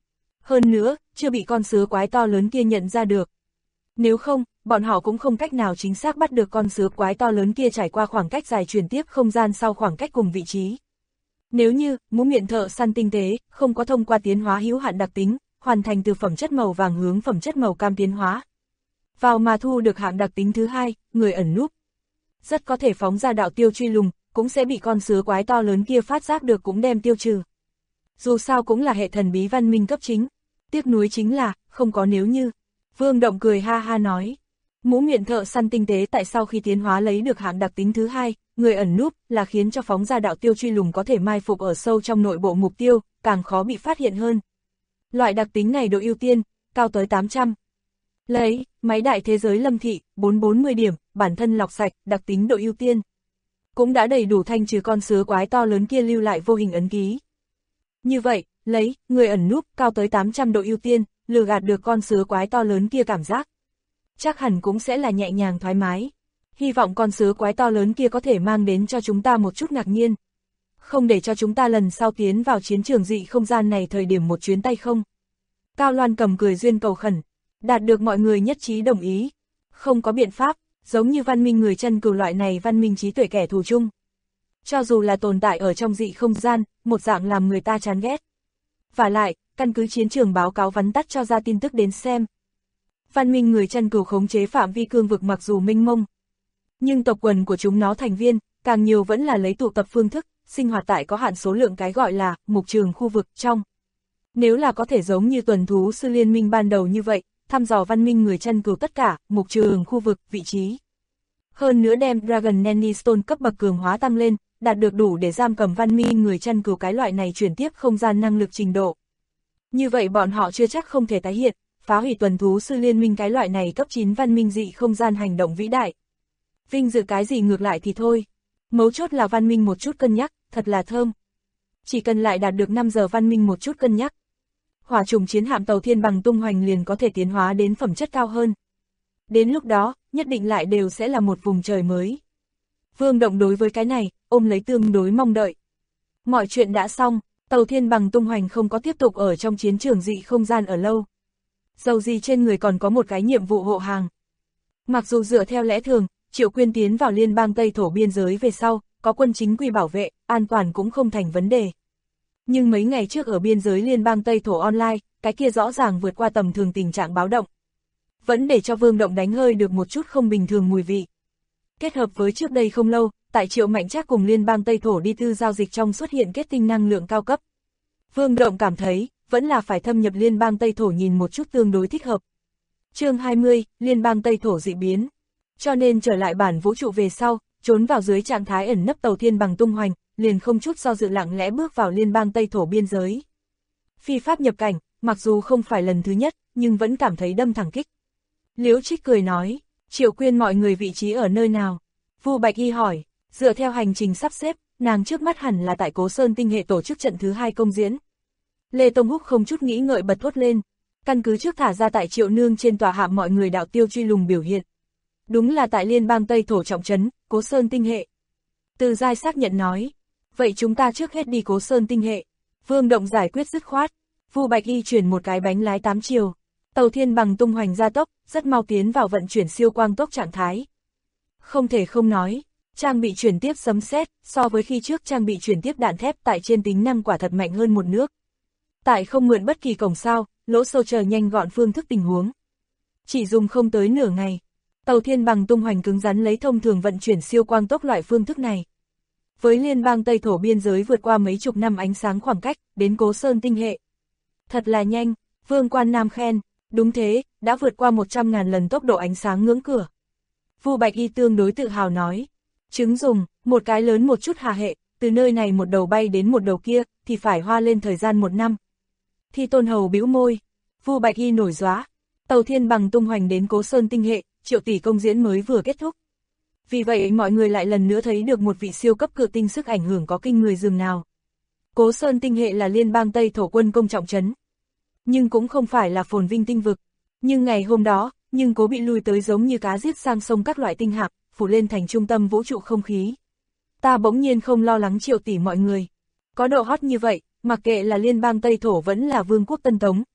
Hơn nữa, chưa bị con sứa quái to lớn kia nhận ra được. Nếu không, bọn họ cũng không cách nào chính xác bắt được con sứa quái to lớn kia trải qua khoảng cách dài chuyển tiếp không gian sau khoảng cách cùng vị trí. Nếu như, mũ miệng thợ săn tinh tế, không có thông qua tiến hóa hữu hạn đặc tính, hoàn thành từ phẩm chất màu vàng hướng phẩm chất màu cam tiến hóa. Vào mà thu được hạng đặc tính thứ hai, người ẩn núp. Rất có thể phóng ra đạo tiêu truy lùng, cũng sẽ bị con sứa quái to lớn kia phát giác được cũng đem tiêu trừ. Dù sao cũng là hệ thần bí văn minh cấp chính. Tiếc nuối chính là, không có nếu như. Vương Động cười ha ha nói. Mũ miệng thợ săn tinh tế tại sau khi tiến hóa lấy được hạng đặc tính thứ hai, người ẩn núp, là khiến cho phóng ra đạo tiêu truy lùng có thể mai phục ở sâu trong nội bộ mục tiêu, càng khó bị phát hiện hơn. Loại đặc tính này độ ưu tiên, cao tới 800. Lấy, máy đại thế giới lâm thị, 440 điểm, bản thân lọc sạch, đặc tính độ ưu tiên. Cũng đã đầy đủ thanh trừ con sứa quái to lớn kia lưu lại vô hình ấn ký. Như vậy, lấy, người ẩn núp, cao tới 800 độ ưu tiên, lừa gạt được con sứa quái to lớn kia cảm giác. Chắc hẳn cũng sẽ là nhẹ nhàng thoải mái. Hy vọng con sứa quái to lớn kia có thể mang đến cho chúng ta một chút ngạc nhiên. Không để cho chúng ta lần sau tiến vào chiến trường dị không gian này thời điểm một chuyến tay không. Cao Loan cầm cười duyên cầu khẩn, đạt được mọi người nhất trí đồng ý. Không có biện pháp, giống như văn minh người chân cừu loại này văn minh trí tuệ kẻ thù chung. Cho dù là tồn tại ở trong dị không gian, một dạng làm người ta chán ghét. Vả lại, căn cứ chiến trường báo cáo vắn tắt cho ra tin tức đến xem. Văn minh người chân cừu khống chế phạm vi cương vực mặc dù mênh mông, nhưng tộc quần của chúng nó thành viên, càng nhiều vẫn là lấy tụ tập phương thức, sinh hoạt tại có hạn số lượng cái gọi là mục trường khu vực trong. Nếu là có thể giống như tuần thú sư liên minh ban đầu như vậy, thăm dò văn minh người chân cừu tất cả, mục trường khu vực, vị trí. Hơn nữa đem Dragon Nanny Stone cấp bậc cường hóa tăng lên, đạt được đủ để giam cầm văn minh người chân cừu cái loại này chuyển tiếp không gian năng lực trình độ. Như vậy bọn họ chưa chắc không thể tái hiện, phá hủy tuần thú sư liên minh cái loại này cấp 9 văn minh dị không gian hành động vĩ đại. Vinh dự cái gì ngược lại thì thôi. Mấu chốt là văn minh một chút cân nhắc, thật là thơm. Chỉ cần lại đạt được 5 giờ văn minh một chút cân nhắc. Hỏa trùng chiến hạm tàu thiên bằng tung hoành liền có thể tiến hóa đến phẩm chất cao hơn. Đến lúc đó, nhất định lại đều sẽ là một vùng trời mới. Vương Động đối với cái này, ôm lấy tương đối mong đợi. Mọi chuyện đã xong, tàu thiên bằng tung hoành không có tiếp tục ở trong chiến trường dị không gian ở lâu. Dầu gì trên người còn có một cái nhiệm vụ hộ hàng. Mặc dù dựa theo lẽ thường, Triệu Quyên tiến vào liên bang Tây Thổ biên giới về sau, có quân chính quy bảo vệ, an toàn cũng không thành vấn đề. Nhưng mấy ngày trước ở biên giới liên bang Tây Thổ online, cái kia rõ ràng vượt qua tầm thường tình trạng báo động. Vẫn để cho Vương Động đánh hơi được một chút không bình thường mùi vị. Kết hợp với trước đây không lâu, tại Triệu Mạnh Trác cùng liên bang Tây Thổ đi tư giao dịch trong xuất hiện kết tinh năng lượng cao cấp. Vương Động cảm thấy, vẫn là phải thâm nhập liên bang Tây Thổ nhìn một chút tương đối thích hợp. Chương 20, liên bang Tây Thổ dị biến. Cho nên trở lại bản vũ trụ về sau, trốn vào dưới trạng thái ẩn nấp tàu thiên bằng tung hoành, liền không chút do dự lặng lẽ bước vào liên bang Tây Thổ biên giới. Phi pháp nhập cảnh, mặc dù không phải lần thứ nhất, nhưng vẫn cảm thấy đâm thẳng kích. Liễu Trích cười nói, Triệu Quyên mọi người vị trí ở nơi nào? Vu Bạch Y hỏi, dựa theo hành trình sắp xếp, nàng trước mắt hẳn là tại Cố Sơn tinh hệ tổ chức trận thứ 2 công diễn. Lê Tông Húc không chút nghĩ ngợi bật thốt lên, căn cứ trước thả ra tại Triệu Nương trên tòa hạm mọi người đạo tiêu truy lùng biểu hiện. Đúng là tại liên bang Tây Thổ trọng trấn, Cố Sơn tinh hệ. Từ Giai xác nhận nói, vậy chúng ta trước hết đi Cố Sơn tinh hệ. Vương Động giải quyết dứt khoát, Vu Bạch Y chuyển một cái bánh lái 8 chiều. Tàu thiên bằng tung hoành gia tốc, rất mau tiến vào vận chuyển siêu quang tốc trạng thái. Không thể không nói, trang bị chuyển tiếp sấm sét so với khi trước trang bị chuyển tiếp đạn thép tại trên tính năng quả thật mạnh hơn một nước. Tại không mượn bất kỳ cổng sao, lỗ sâu chờ nhanh gọn phương thức tình huống. Chỉ dùng không tới nửa ngày, tàu thiên bằng tung hoành cứng rắn lấy thông thường vận chuyển siêu quang tốc loại phương thức này. Với liên bang Tây Thổ biên giới vượt qua mấy chục năm ánh sáng khoảng cách, đến Cố Sơn tinh hệ. Thật là nhanh, Vương Quan Nam khen, đúng thế, đã vượt qua 100.000 lần tốc độ ánh sáng ngưỡng cửa. Vu Bạch Y tương đối tự hào nói, chứng dùng, một cái lớn một chút hà hệ, từ nơi này một đầu bay đến một đầu kia, thì phải hoa lên thời gian 1 năm. Thi Tôn Hầu bĩu môi, Vu Bạch Y nổi gióa, tàu thiên bằng tung hoành đến Cố Sơn tinh hệ, Triệu tỷ công diễn mới vừa kết thúc. Vì vậy mọi người lại lần nữa thấy được một vị siêu cấp cự tinh sức ảnh hưởng có kinh người dường nào. Cố Sơn tinh hệ là liên bang Tây Thổ quân công trọng trấn, nhưng cũng không phải là phồn vinh tinh vực. Nhưng ngày hôm đó, nhưng cố bị lui tới giống như cá giết sang sông các loại tinh hạm, phủ lên thành trung tâm vũ trụ không khí. Ta bỗng nhiên không lo lắng Triệu tỷ mọi người. Có độ hot như vậy, mặc kệ là liên bang Tây Thổ vẫn là vương quốc Tân Tống,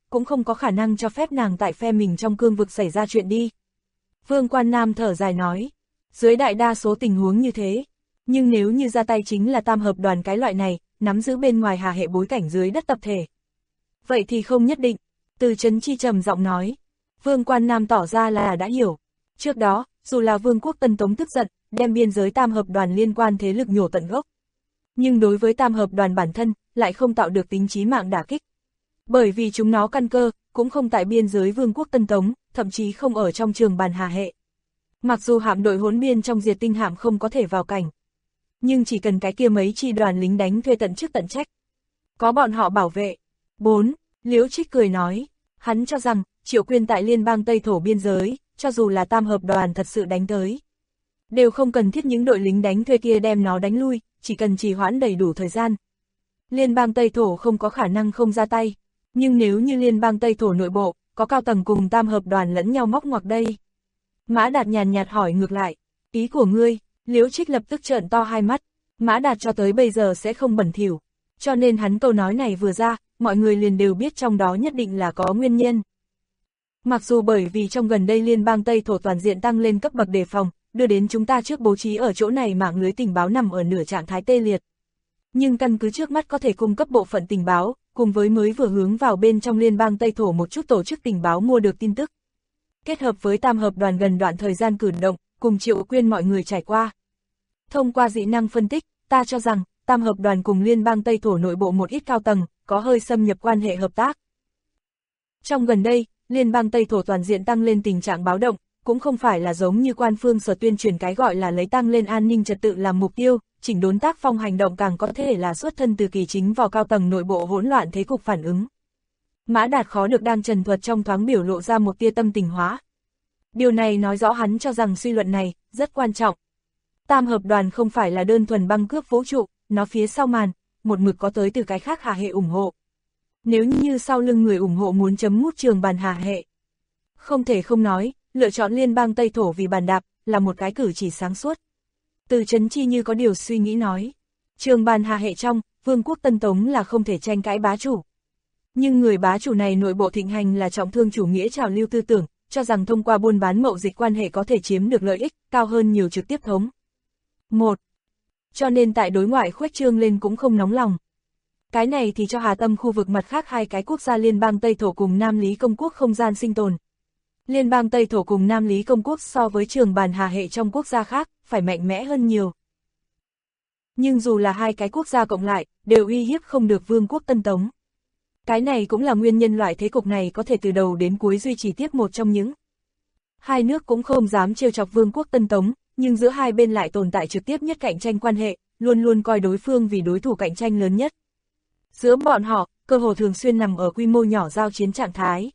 cũng không có khả năng cho phép nàng tại phe mình trong cương vực xảy ra chuyện đi. Vương Quan Nam thở dài nói, dưới đại đa số tình huống như thế, nhưng nếu như ra tay chính là tam hợp đoàn cái loại này, nắm giữ bên ngoài Hà hệ bối cảnh dưới đất tập thể. Vậy thì không nhất định, Từ Chấn Chi trầm giọng nói. Vương Quan Nam tỏ ra là đã hiểu. Trước đó, dù là Vương quốc Tân Tống tức giận, đem biên giới tam hợp đoàn liên quan thế lực nhổ tận gốc. Nhưng đối với tam hợp đoàn bản thân, lại không tạo được tính chí mạng đả kích. Bởi vì chúng nó căn cơ, cũng không tại biên giới Vương quốc Tân Tống, thậm chí không ở trong trường bàn Hà hệ. Mặc dù hạm đội hỗn biên trong Diệt Tinh hạm không có thể vào cảnh, nhưng chỉ cần cái kia mấy chi đoàn lính đánh thuê tận chức tận trách, có bọn họ bảo vệ. 4. Liễu Trích cười nói, hắn cho rằng, Triệu Quyên tại liên bang Tây Thổ biên giới, cho dù là tam hợp đoàn thật sự đánh tới, đều không cần thiết những đội lính đánh thuê kia đem nó đánh lui, chỉ cần trì hoãn đầy đủ thời gian. Liên bang Tây Thổ không có khả năng không ra tay, nhưng nếu như liên bang Tây Thổ nội bộ, có cao tầng cùng tam hợp đoàn lẫn nhau móc ngoặc đây. Mã Đạt nhàn nhạt hỏi ngược lại, ý của ngươi? Liễu Trích lập tức trợn to hai mắt, Mã Đạt cho tới bây giờ sẽ không bẩn thỉu, cho nên hắn câu nói này vừa ra, mọi người liền đều biết trong đó nhất định là có nguyên nhân. Mặc dù bởi vì trong gần đây liên bang Tây Thổ toàn diện tăng lên cấp bậc đề phòng, đưa đến chúng ta trước bố trí ở chỗ này mạng lưới tình báo nằm ở nửa trạng thái tê liệt. Nhưng căn cứ trước mắt có thể cung cấp bộ phận tình báo, cùng với mới vừa hướng vào bên trong liên bang Tây Thổ một chút tổ chức tình báo mua được tin tức. Kết hợp với tam hợp đoàn gần đoạn thời gian cử động, cùng Triệu Quyên mọi người trải qua. Thông qua dị năng phân tích, ta cho rằng, tam hợp đoàn cùng liên bang Tây Thổ nội bộ một ít cao tầng, có hơi xâm nhập quan hệ hợp tác. Trong gần đây, liên bang Tây Thổ toàn diện tăng lên tình trạng báo động, cũng không phải là giống như quan phương sở tuyên truyền cái gọi là lấy tăng lên an ninh trật tự làm mục tiêu, chỉnh đốn tác phong hành động càng có thể là xuất thân từ kỳ chính vào cao tầng nội bộ hỗn loạn thế cục phản ứng. Mã Đạt khó được đang trần thuật trong thoáng biểu lộ ra một tia tâm tình hóa. Điều này nói rõ hắn cho rằng suy luận này rất quan trọng. Tam hợp đoàn không phải là đơn thuần băng cướp vũ trụ, nó phía sau màn, một mực có tới từ cái khác Hà hệ ủng hộ. Nếu như sau lưng người ủng hộ muốn chấm mút trường bàn Hà hệ, không thể không nói, lựa chọn liên bang Tây Thổ vì bàn đạp, là một cái cử chỉ sáng suốt. Từ Chấn Chi như có điều suy nghĩ nói, trường bàn Hà hệ trong, Vương quốc Tân Tống là không thể tranh cãi bá chủ. Nhưng người bá chủ này nội bộ thịnh hành là trọng thương chủ nghĩa trào lưu tư tưởng, cho rằng thông qua buôn bán mậu dịch quan hệ có thể chiếm được lợi ích, cao hơn nhiều trực tiếp thống. 1. Cho nên tại đối ngoại khuếch trương lên cũng không nóng lòng. Cái này thì cho Hà Tâm khu vực mặt khác hai cái quốc gia liên bang Tây Thổ cùng Nam Lý Công quốc không gian sinh tồn. Liên bang Tây Thổ cùng Nam Lý Công quốc so với trường bàn Hà hệ trong quốc gia khác, phải mạnh mẽ hơn nhiều. Nhưng dù là hai cái quốc gia cộng lại, đều uy hiếp không được Vương quốc Tân Tống. Cái này cũng là nguyên nhân loại thế cục này có thể từ đầu đến cuối duy trì tiếp một trong những. Hai nước cũng không dám trêu chọc Vương quốc Tân Tống, nhưng giữa hai bên lại tồn tại trực tiếp nhất cạnh tranh quan hệ, luôn luôn coi đối phương vì đối thủ cạnh tranh lớn nhất. Giữa bọn họ, cơ hồ thường xuyên nằm ở quy mô nhỏ giao chiến trạng thái.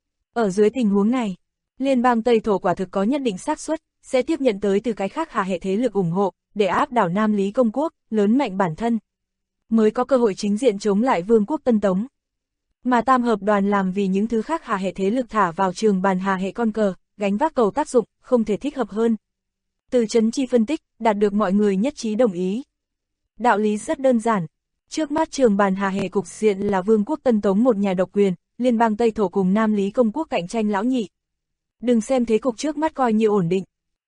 Ở dưới tình huống này, liên bang Tây Thổ quả thực có nhất định xác suất sẽ tiếp nhận tới từ cái khác Hà hệ thế lực ủng hộ, để áp đảo Nam Lý Công quốc, lớn mạnh bản thân, mới có cơ hội chính diện chống lại Vương quốc Tân Tống. Mà tam hợp đoàn làm vì những thứ khác Hà hệ thế lực thả vào trường bàn Hà hệ con cờ, gánh vác cầu tác dụng, không thể thích hợp hơn. Từ Chấn Chi phân tích, đạt được mọi người nhất trí đồng ý. Đạo lý rất đơn giản. Trước mắt trường bàn Hà hệ cục diện là Vương quốc Tân Tống một nhà độc quyền, liên bang Tây Thổ cùng Nam Lý Công quốc cạnh tranh lão nhị. Đừng xem thế cục trước mắt coi như ổn định.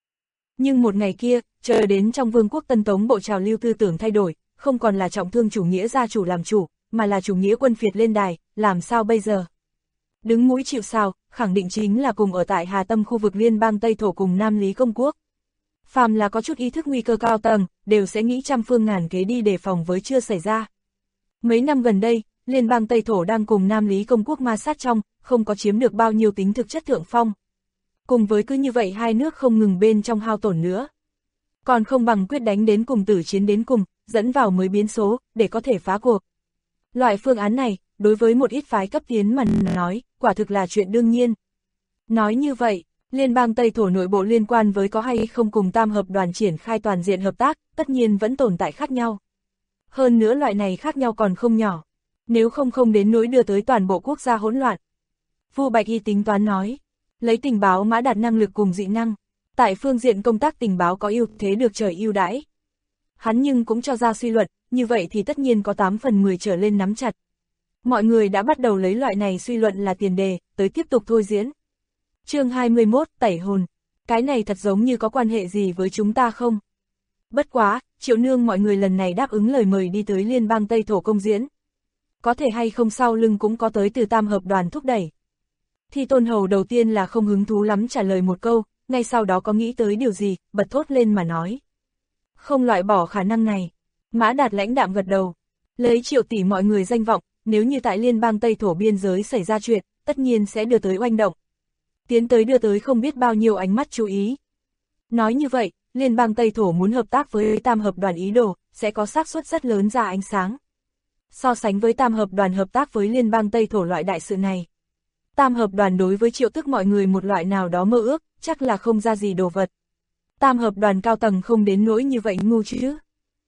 Nhưng một ngày kia, chờ đến trong Vương quốc Tân Tống bộ trào lưu tư tưởng thay đổi, không còn là trọng thương chủ nghĩa gia chủ làm chủ, mà là chủ nghĩa quân phiệt lên đài, làm sao bây giờ? Đứng mũi chịu sào, khẳng định chính là cùng ở tại Hà Tâm khu vực liên bang Tây Thổ cùng Nam Lý Công quốc. Phàm là có chút ý thức nguy cơ cao tầng, đều sẽ nghĩ trăm phương ngàn kế đi đề phòng với chưa xảy ra. Mấy năm gần đây, liên bang Tây Thổ đang cùng Nam Lý Công quốc ma sát trong, không có chiếm được bao nhiêu tính thực chất thượng phong. Cùng với cứ như vậy hai nước không ngừng bên trong hao tổn nữa. Còn không bằng quyết đánh đến cùng tử chiến đến cùng, dẫn vào mới biến số, để có thể phá cuộc. Loại phương án này, đối với một ít phái cấp tiến mà nói, quả thực là chuyện đương nhiên. Nói như vậy, liên bang Tây Thổ nội bộ liên quan với có hay không cùng tam hợp đoàn triển khai toàn diện hợp tác, tất nhiên vẫn tồn tại khác nhau. Hơn nữa loại này khác nhau còn không nhỏ, nếu không đến nỗi đưa tới toàn bộ quốc gia hỗn loạn. Vu Bạch Y tính toán nói, lấy tình báo Mã Đạt năng lực cùng dị năng, tại phương diện công tác tình báo có ưu thế được trời ưu đãi. Hắn nhưng cũng cho ra suy luận, như vậy thì tất nhiên có 8 phần 10 trở lên nắm chặt. Mọi người đã bắt đầu lấy loại này suy luận là tiền đề, tới tiếp tục thôi diễn. Chương 21, tẩy hồn. Cái này thật giống như có quan hệ gì với chúng ta không? Bất quá, Triệu Nương mọi người lần này đáp ứng lời mời đi tới liên bang Tây Thổ công diễn. Có thể hay không sau lưng cũng có tới từ Tam Hợp Đoàn thúc đẩy. Thì Tôn Hầu đầu tiên là không hứng thú lắm trả lời một câu, ngay sau đó có nghĩ tới điều gì, bật thốt lên mà nói. Không loại bỏ khả năng này. Mã Đạt lãnh đạm gật đầu. Lấy Triệu tỷ mọi người danh vọng, nếu như tại liên bang Tây Thổ biên giới xảy ra chuyện, tất nhiên sẽ đưa tới oanh động. Tiến tới đưa tới không biết bao nhiêu ánh mắt chú ý. Nói như vậy, liên bang Tây Thổ muốn hợp tác với Tam Hợp Đoàn ý đồ, sẽ có xác suất rất lớn ra ánh sáng. So sánh với Tam Hợp Đoàn hợp tác với liên bang Tây Thổ loại đại sự này. Tam Hợp Đoàn đối với Triệu Tức mọi người một loại nào đó mơ ước, chắc là không ra gì đồ vật. Tam Hợp Đoàn cao tầng không đến nỗi như vậy ngu chứ.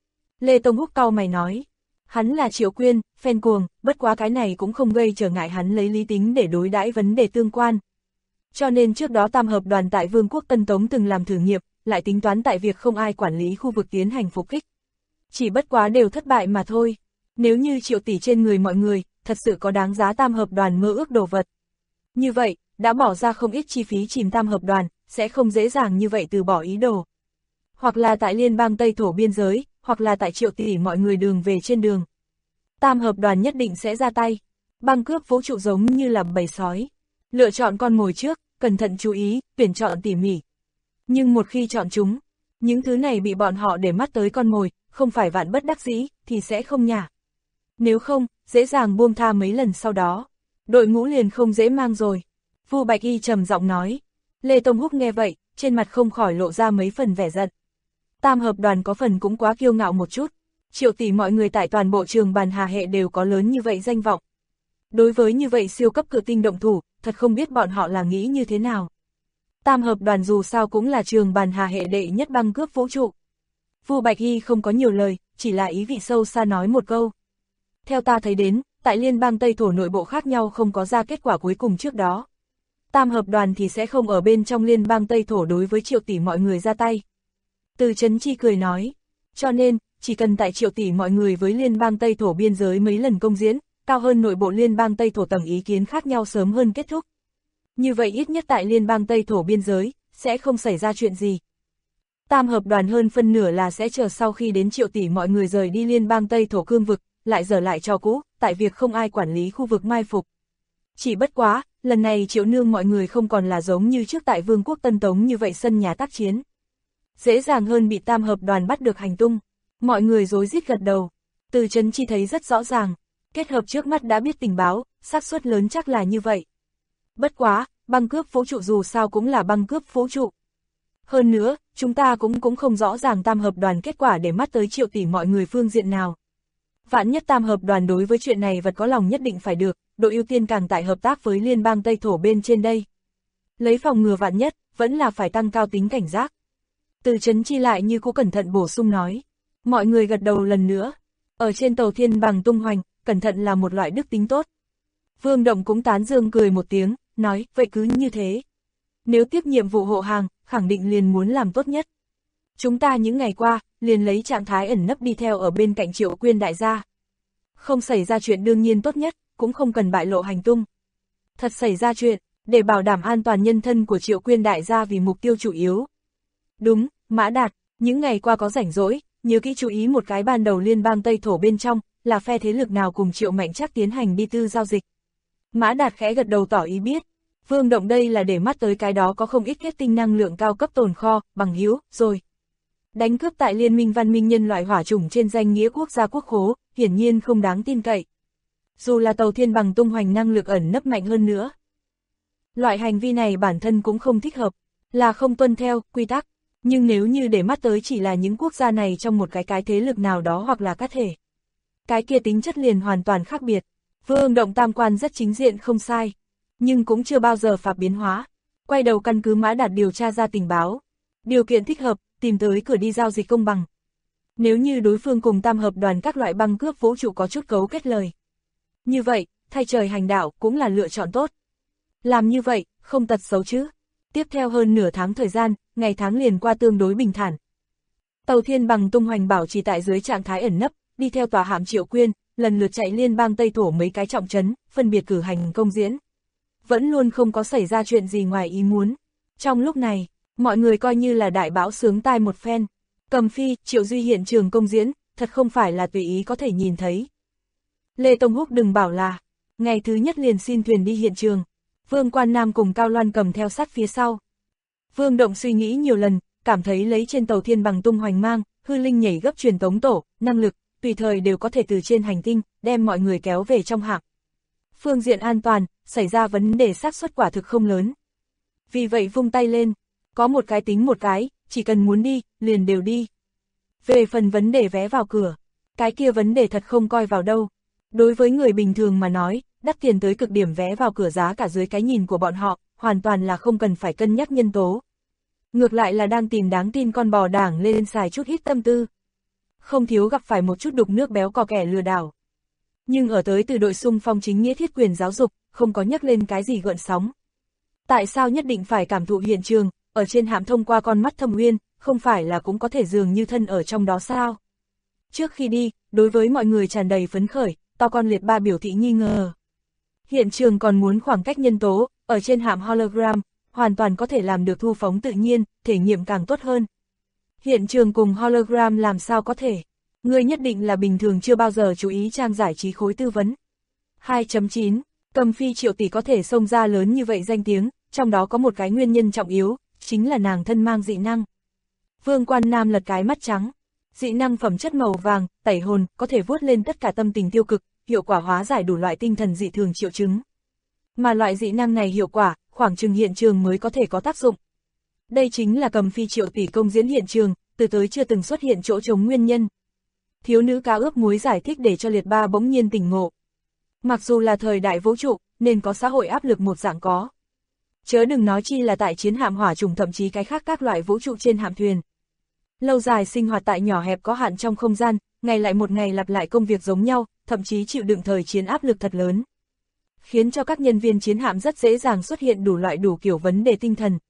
Lê Tông Húc cau mày nói. Hắn là Triệu Quyên, phen cuồng, bất quá cái này cũng không gây trở ngại hắn lấy lý tính để đối đãi vấn đề tương quan. Cho nên trước đó Tam Hợp Đoàn tại Vương quốc Tân Tống từng làm thử nghiệm, lại tính toán tại việc không ai quản lý khu vực tiến hành phục kích. Chỉ bất quá đều thất bại mà thôi. Nếu như Triệu tỷ trên người mọi người, thật sự có đáng giá Tam Hợp Đoàn mơ ước đồ vật. Như vậy, đã bỏ ra không ít chi phí chìm Tam Hợp Đoàn, sẽ không dễ dàng như vậy từ bỏ ý đồ. Hoặc là tại liên bang Tây Thổ biên giới, hoặc là tại Triệu tỷ mọi người đường về trên đường. Tam Hợp Đoàn nhất định sẽ ra tay. Băng cướp vũ trụ giống như là bầy sói. Lựa chọn con mồi trước, cẩn thận chú ý, tuyển chọn tỉ mỉ. Nhưng một khi chọn chúng, những thứ này bị bọn họ để mắt tới con mồi, không phải vạn bất đắc dĩ, thì sẽ không nhả. Nếu không, dễ dàng buông tha mấy lần sau đó. Đội ngũ liền không dễ mang rồi. Vu Bạch Y trầm giọng nói. Lê Tông Húc nghe vậy, trên mặt không khỏi lộ ra mấy phần vẻ giận. Tam Hợp Đoàn có phần cũng quá kiêu ngạo một chút. Triệu tỷ mọi người tại toàn bộ trường bàn Hà Hệ đều có lớn như vậy danh vọng. Đối với như vậy siêu cấp cự tinh động thủ, thật không biết bọn họ là nghĩ như thế nào. Tam Hợp Đoàn dù sao cũng là trường bàn Hà Hệ đệ nhất băng cướp vũ trụ. Vu Bạch Y không có nhiều lời, chỉ là ý vị sâu xa nói một câu. Theo ta thấy đến, tại liên bang Tây Thổ nội bộ khác nhau không có ra kết quả cuối cùng trước đó. Tam Hợp Đoàn thì sẽ không ở bên trong liên bang Tây Thổ đối với Triệu tỷ mọi người ra tay. Từ Chấn Chi cười nói, cho nên, chỉ cần tại Triệu tỷ mọi người với liên bang Tây Thổ biên giới mấy lần công diễn, cao hơn nội bộ liên bang Tây Thổ tầng ý kiến khác nhau sớm hơn kết thúc. Như vậy ít nhất tại liên bang Tây Thổ biên giới, sẽ không xảy ra chuyện gì. Tam Hợp Đoàn hơn phân nửa là sẽ chờ sau khi đến Triệu tỷ mọi người rời đi liên bang Tây Thổ cương vực, lại dở lại cho cũ, tại việc không ai quản lý khu vực mai phục. Chỉ bất quá, lần này Triệu Nương mọi người không còn là giống như trước tại Vương quốc Tân Tống như vậy sân nhà tác chiến. Dễ dàng hơn bị Tam Hợp Đoàn bắt được hành tung. Mọi người rối rít gật đầu. Từ Chấn Chi thấy rất rõ ràng. Kết hợp trước mắt đã biết tình báo, xác suất lớn chắc là như vậy. Bất quá, băng cướp vũ trụ dù sao cũng là băng cướp vũ trụ. Hơn nữa, chúng ta cũng không rõ ràng Tam Hợp Đoàn kết quả để mắt tới Triệu tỷ mọi người phương diện nào. Vạn nhất Tam Hợp Đoàn đối với chuyện này vật có lòng nhất định phải được, độ ưu tiên càng tại hợp tác với liên bang Tây Thổ bên trên đây. Lấy phòng ngừa vạn nhất, vẫn là phải tăng cao tính cảnh giác. Từ Chấn Chi lại như cũ cẩn thận bổ sung nói. Mọi người gật đầu lần nữa. Ở trên tàu thiên bằng tung hoành, cẩn thận là một loại đức tính tốt. Vương Động cũng tán dương cười một tiếng, nói, vậy cứ như thế. Nếu tiếp nhiệm vụ hộ hàng, khẳng định liền muốn làm tốt nhất. Chúng ta những ngày qua, liền lấy trạng thái ẩn nấp đi theo ở bên cạnh Triệu Quyên đại gia. Không xảy ra chuyện đương nhiên tốt nhất, cũng không cần bại lộ hành tung. Thật xảy ra chuyện, để bảo đảm an toàn nhân thân của Triệu Quyên đại gia vì mục tiêu chủ yếu. Đúng, Mã Đạt, những ngày qua có rảnh rỗi, nhớ kỹ chú ý một cái ban đầu liên bang Tây Thổ bên trong, là phe thế lực nào cùng Triệu Mạnh Trác tiến hành đi tư giao dịch. Mã Đạt khẽ gật đầu tỏ ý biết. Vương Động đây là để mắt tới cái đó có không ít kết tinh năng lượng cao cấp tồn kho, bằng hữu, rồi. Đánh cướp tại Liên minh văn minh nhân loại hỏa chủng trên danh nghĩa quốc gia quốc khố, hiển nhiên không đáng tin cậy. Dù là tàu thiên bằng tung hoành năng lực ẩn nấp mạnh hơn nữa. Loại hành vi này bản thân cũng không thích hợp, là không tuân theo quy tắc. Nhưng nếu như để mắt tới chỉ là những quốc gia này trong một cái thế lực nào đó hoặc là cá thể. Cái kia tính chất liền hoàn toàn khác biệt. Vương Động tam quan rất chính diện không sai. Nhưng cũng chưa bao giờ phạt biến hóa. Quay đầu căn cứ Mã Đạt điều tra ra tình báo. Điều kiện thích hợp, tìm tới cửa đi giao dịch công bằng. Nếu như đối phương cùng Tam Hợp Đoàn các loại băng cướp vũ trụ có chút cấu kết lời. Như vậy, thay trời hành đạo cũng là lựa chọn tốt. Làm như vậy, không tật xấu chứ. Tiếp theo hơn nửa tháng thời gian, ngày tháng liền qua tương đối bình thản. Tàu thiên bằng tung hoành bảo trì tại dưới trạng thái ẩn nấp, đi theo tòa hạm Triệu Quyên, lần lượt chạy liên bang Tây Thổ mấy cái trọng trấn, phân biệt cử hành công diễn. Vẫn luôn không có xảy ra chuyện gì ngoài ý muốn. Trong lúc này, mọi người coi như là đại bão sướng tai một phen. Cầm Phi, Triệu Duy hiện trường công diễn, thật không phải là tùy ý có thể nhìn thấy. Lê Tông Húc đừng bảo là, ngày thứ nhất liền xin thuyền đi hiện trường. Vương Quan Nam cùng Cao Loan cầm theo sát phía sau. Vương Động suy nghĩ nhiều lần, cảm thấy lấy trên tàu Thiên Bằng tung hoành mang, hư linh nhảy gấp truyền tống tổ, năng lực, tùy thời đều có thể từ trên hành tinh, đem mọi người kéo về trong hạm. Phương diện an toàn, xảy ra vấn đề xác suất quả thực không lớn. Vì vậy vung tay lên, có một cái tính một cái, chỉ cần muốn đi, liền đều đi. Về phần vấn đề vé vào cửa, cái kia vấn đề thật không coi vào đâu. Đối với người bình thường mà nói, đắt tiền tới cực điểm vé vào cửa giá cả dưới cái nhìn của bọn họ, hoàn toàn là không cần phải cân nhắc nhân tố. Ngược lại là đang tìm đáng tin con bò đảng lên xài chút ít tâm tư. Không thiếu gặp phải một chút đục nước béo cò kẻ lừa đảo. Nhưng ở tới từ đội xung phong chính nghĩa thiết quyền giáo dục, không có nhắc lên cái gì gợn sóng. Tại sao nhất định phải cảm thụ hiện trường, ở trên hạm thông qua con mắt thâm uyên, không phải là cũng có thể dường như thân ở trong đó sao? Trước khi đi, đối với mọi người tràn đầy phấn khởi, to con liệt ba biểu thị nghi ngờ. Hiện trường còn muốn khoảng cách nhân tố, ở trên hạm hologram, hoàn toàn có thể làm được thu phóng tự nhiên, thể nghiệm càng tốt hơn. Hiện trường cùng hologram làm sao có thể? Người nhất định là bình thường chưa bao giờ chú ý trang giải trí khối tư vấn. 2.9 Cầm Phi Triệu tỷ có thể xông ra lớn như vậy danh tiếng, trong đó có một cái nguyên nhân trọng yếu, chính là nàng thân mang dị năng. Vương Quan Nam lật cái mắt trắng. Dị năng phẩm chất màu vàng, tẩy hồn, có thể vuốt lên tất cả tâm tình tiêu cực, hiệu quả hóa giải đủ loại tinh thần dị thường triệu chứng. Mà loại dị năng này hiệu quả, khoảng chừng hiện trường mới có thể có tác dụng. Đây chính là Cầm Phi Triệu tỷ công diễn hiện trường, từ tới chưa từng xuất hiện chỗ trống nguyên nhân. Thiếu nữ cá ướp muối giải thích để cho liệt ba bỗng nhiên tỉnh ngộ. Mặc dù là thời đại vũ trụ, nên có xã hội áp lực một dạng có. Chớ đừng nói chi là tại chiến hạm hỏa trùng thậm chí cái khác các loại vũ trụ trên hạm thuyền. Lâu dài sinh hoạt tại nhỏ hẹp có hạn trong không gian, ngày lại một ngày lặp lại công việc giống nhau, thậm chí chịu đựng thời chiến áp lực thật lớn. Khiến cho các nhân viên chiến hạm rất dễ dàng xuất hiện đủ loại đủ kiểu vấn đề tinh thần.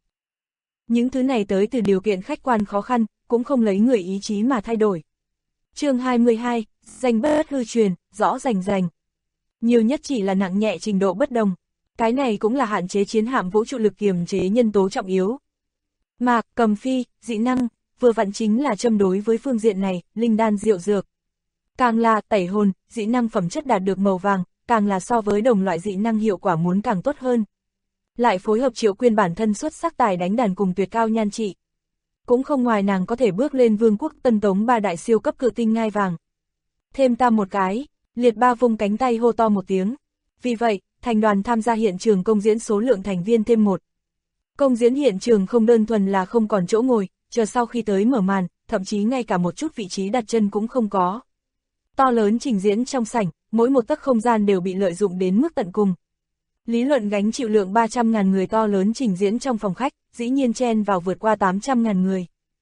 Những thứ này tới từ điều kiện khách quan khó khăn, cũng không lấy người ý chí mà thay đổi. Chương 22, danh bất hư truyền, rõ rành rành. Nhiều nhất chỉ là nặng nhẹ trình độ bất đồng. Cái này cũng là hạn chế chiến hạm vũ trụ lực kiềm chế nhân tố trọng yếu. Mà, Cầm Phi, dị năng, vừa vặn chính là châm đối với phương diện này, linh đan diệu dược. Càng là tẩy hồn, dị năng phẩm chất đạt được màu vàng, càng là so với đồng loại dị năng hiệu quả muốn càng tốt hơn. Lại phối hợp Triệu Quyên bản thân xuất sắc tài đánh đàn cùng tuyệt cao nhan trị. Cũng không ngoài nàng có thể bước lên vương quốc Tân Tống ba đại siêu cấp cự tinh ngai vàng. Thêm ta một cái, liệt ba vung cánh tay hô to một tiếng. Vì vậy, thành đoàn tham gia hiện trường công diễn số lượng thành viên thêm một. Công diễn hiện trường không đơn thuần là không còn chỗ ngồi, chờ sau khi tới mở màn, thậm chí ngay cả một chút vị trí đặt chân cũng không có. To lớn trình diễn trong sảnh, mỗi một tấc không gian đều bị lợi dụng đến mức tận cùng. Lý luận gánh chịu lượng 300.000 người to lớn trình diễn trong phòng khách, dĩ nhiên chen vào vượt qua 800.000 người.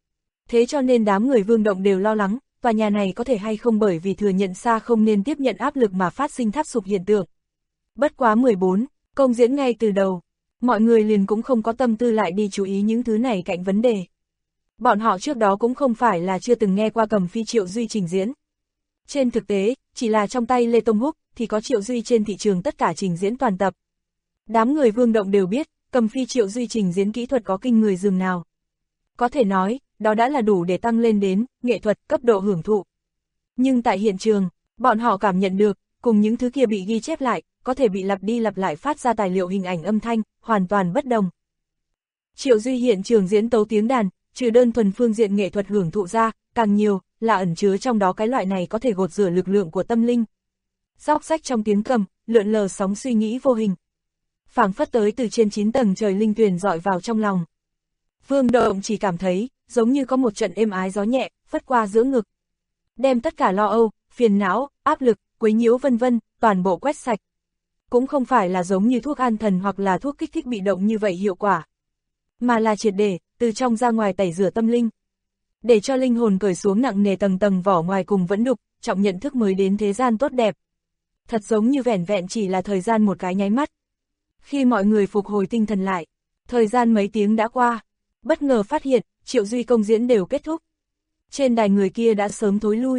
Thế cho nên đám người Vương Động đều lo lắng, tòa nhà này có thể hay không bởi vì thừa nhận xa không nên tiếp nhận áp lực mà phát sinh tháp sụp hiện tượng. Bất quá 14, công diễn ngay từ đầu, mọi người liền cũng không có tâm tư lại đi chú ý những thứ này cạnh vấn đề. Bọn họ trước đó cũng không phải là chưa từng nghe qua Cầm Phi Triệu Duy trình diễn. Trên thực tế, chỉ là trong tay Lê Tông Húc thì có Triệu Duy trên thị trường tất cả trình diễn toàn tập. Đám người Vương Động đều biết, Cầm Phi Triệu Duy trình diễn kỹ thuật có kinh người dường nào. Có thể nói, đó đã là đủ để tăng lên đến nghệ thuật cấp độ hưởng thụ. Nhưng tại hiện trường, bọn họ cảm nhận được, cùng những thứ kia bị ghi chép lại, có thể bị lặp đi lặp lại phát ra tài liệu hình ảnh âm thanh, hoàn toàn bất đồng. Triệu Duy hiện trường diễn tấu tiếng đàn, trừ đơn thuần phương diện nghệ thuật hưởng thụ ra, càng nhiều là ẩn chứa trong đó cái loại này có thể gột rửa lực lượng của tâm linh. Róc rách trong tiếng cầm, lượn lờ sóng suy nghĩ vô hình. Phảng phất tới từ trên 9 tầng trời linh tuyền dọi vào trong lòng. Vương Động chỉ cảm thấy, giống như có một trận êm ái gió nhẹ, phất qua giữa ngực. Đem tất cả lo âu, phiền não, áp lực, quấy nhiễu vân vân, toàn bộ quét sạch. Cũng không phải là giống như thuốc an thần hoặc là thuốc kích thích bị động như vậy hiệu quả. Mà là triệt để, từ trong ra ngoài tẩy rửa tâm linh. Để cho linh hồn cởi xuống nặng nề tầng tầng vỏ ngoài cùng vẫn đục, trọng nhận thức mới đến thế gian tốt đẹp. Thật giống như vẻn vẹn chỉ là thời gian một cái nháy mắt. Khi mọi người phục hồi tinh thần lại, thời gian mấy tiếng đã qua, bất ngờ phát hiện, Triệu Duy công diễn đều kết thúc. Trên đài người kia đã sớm thối lui,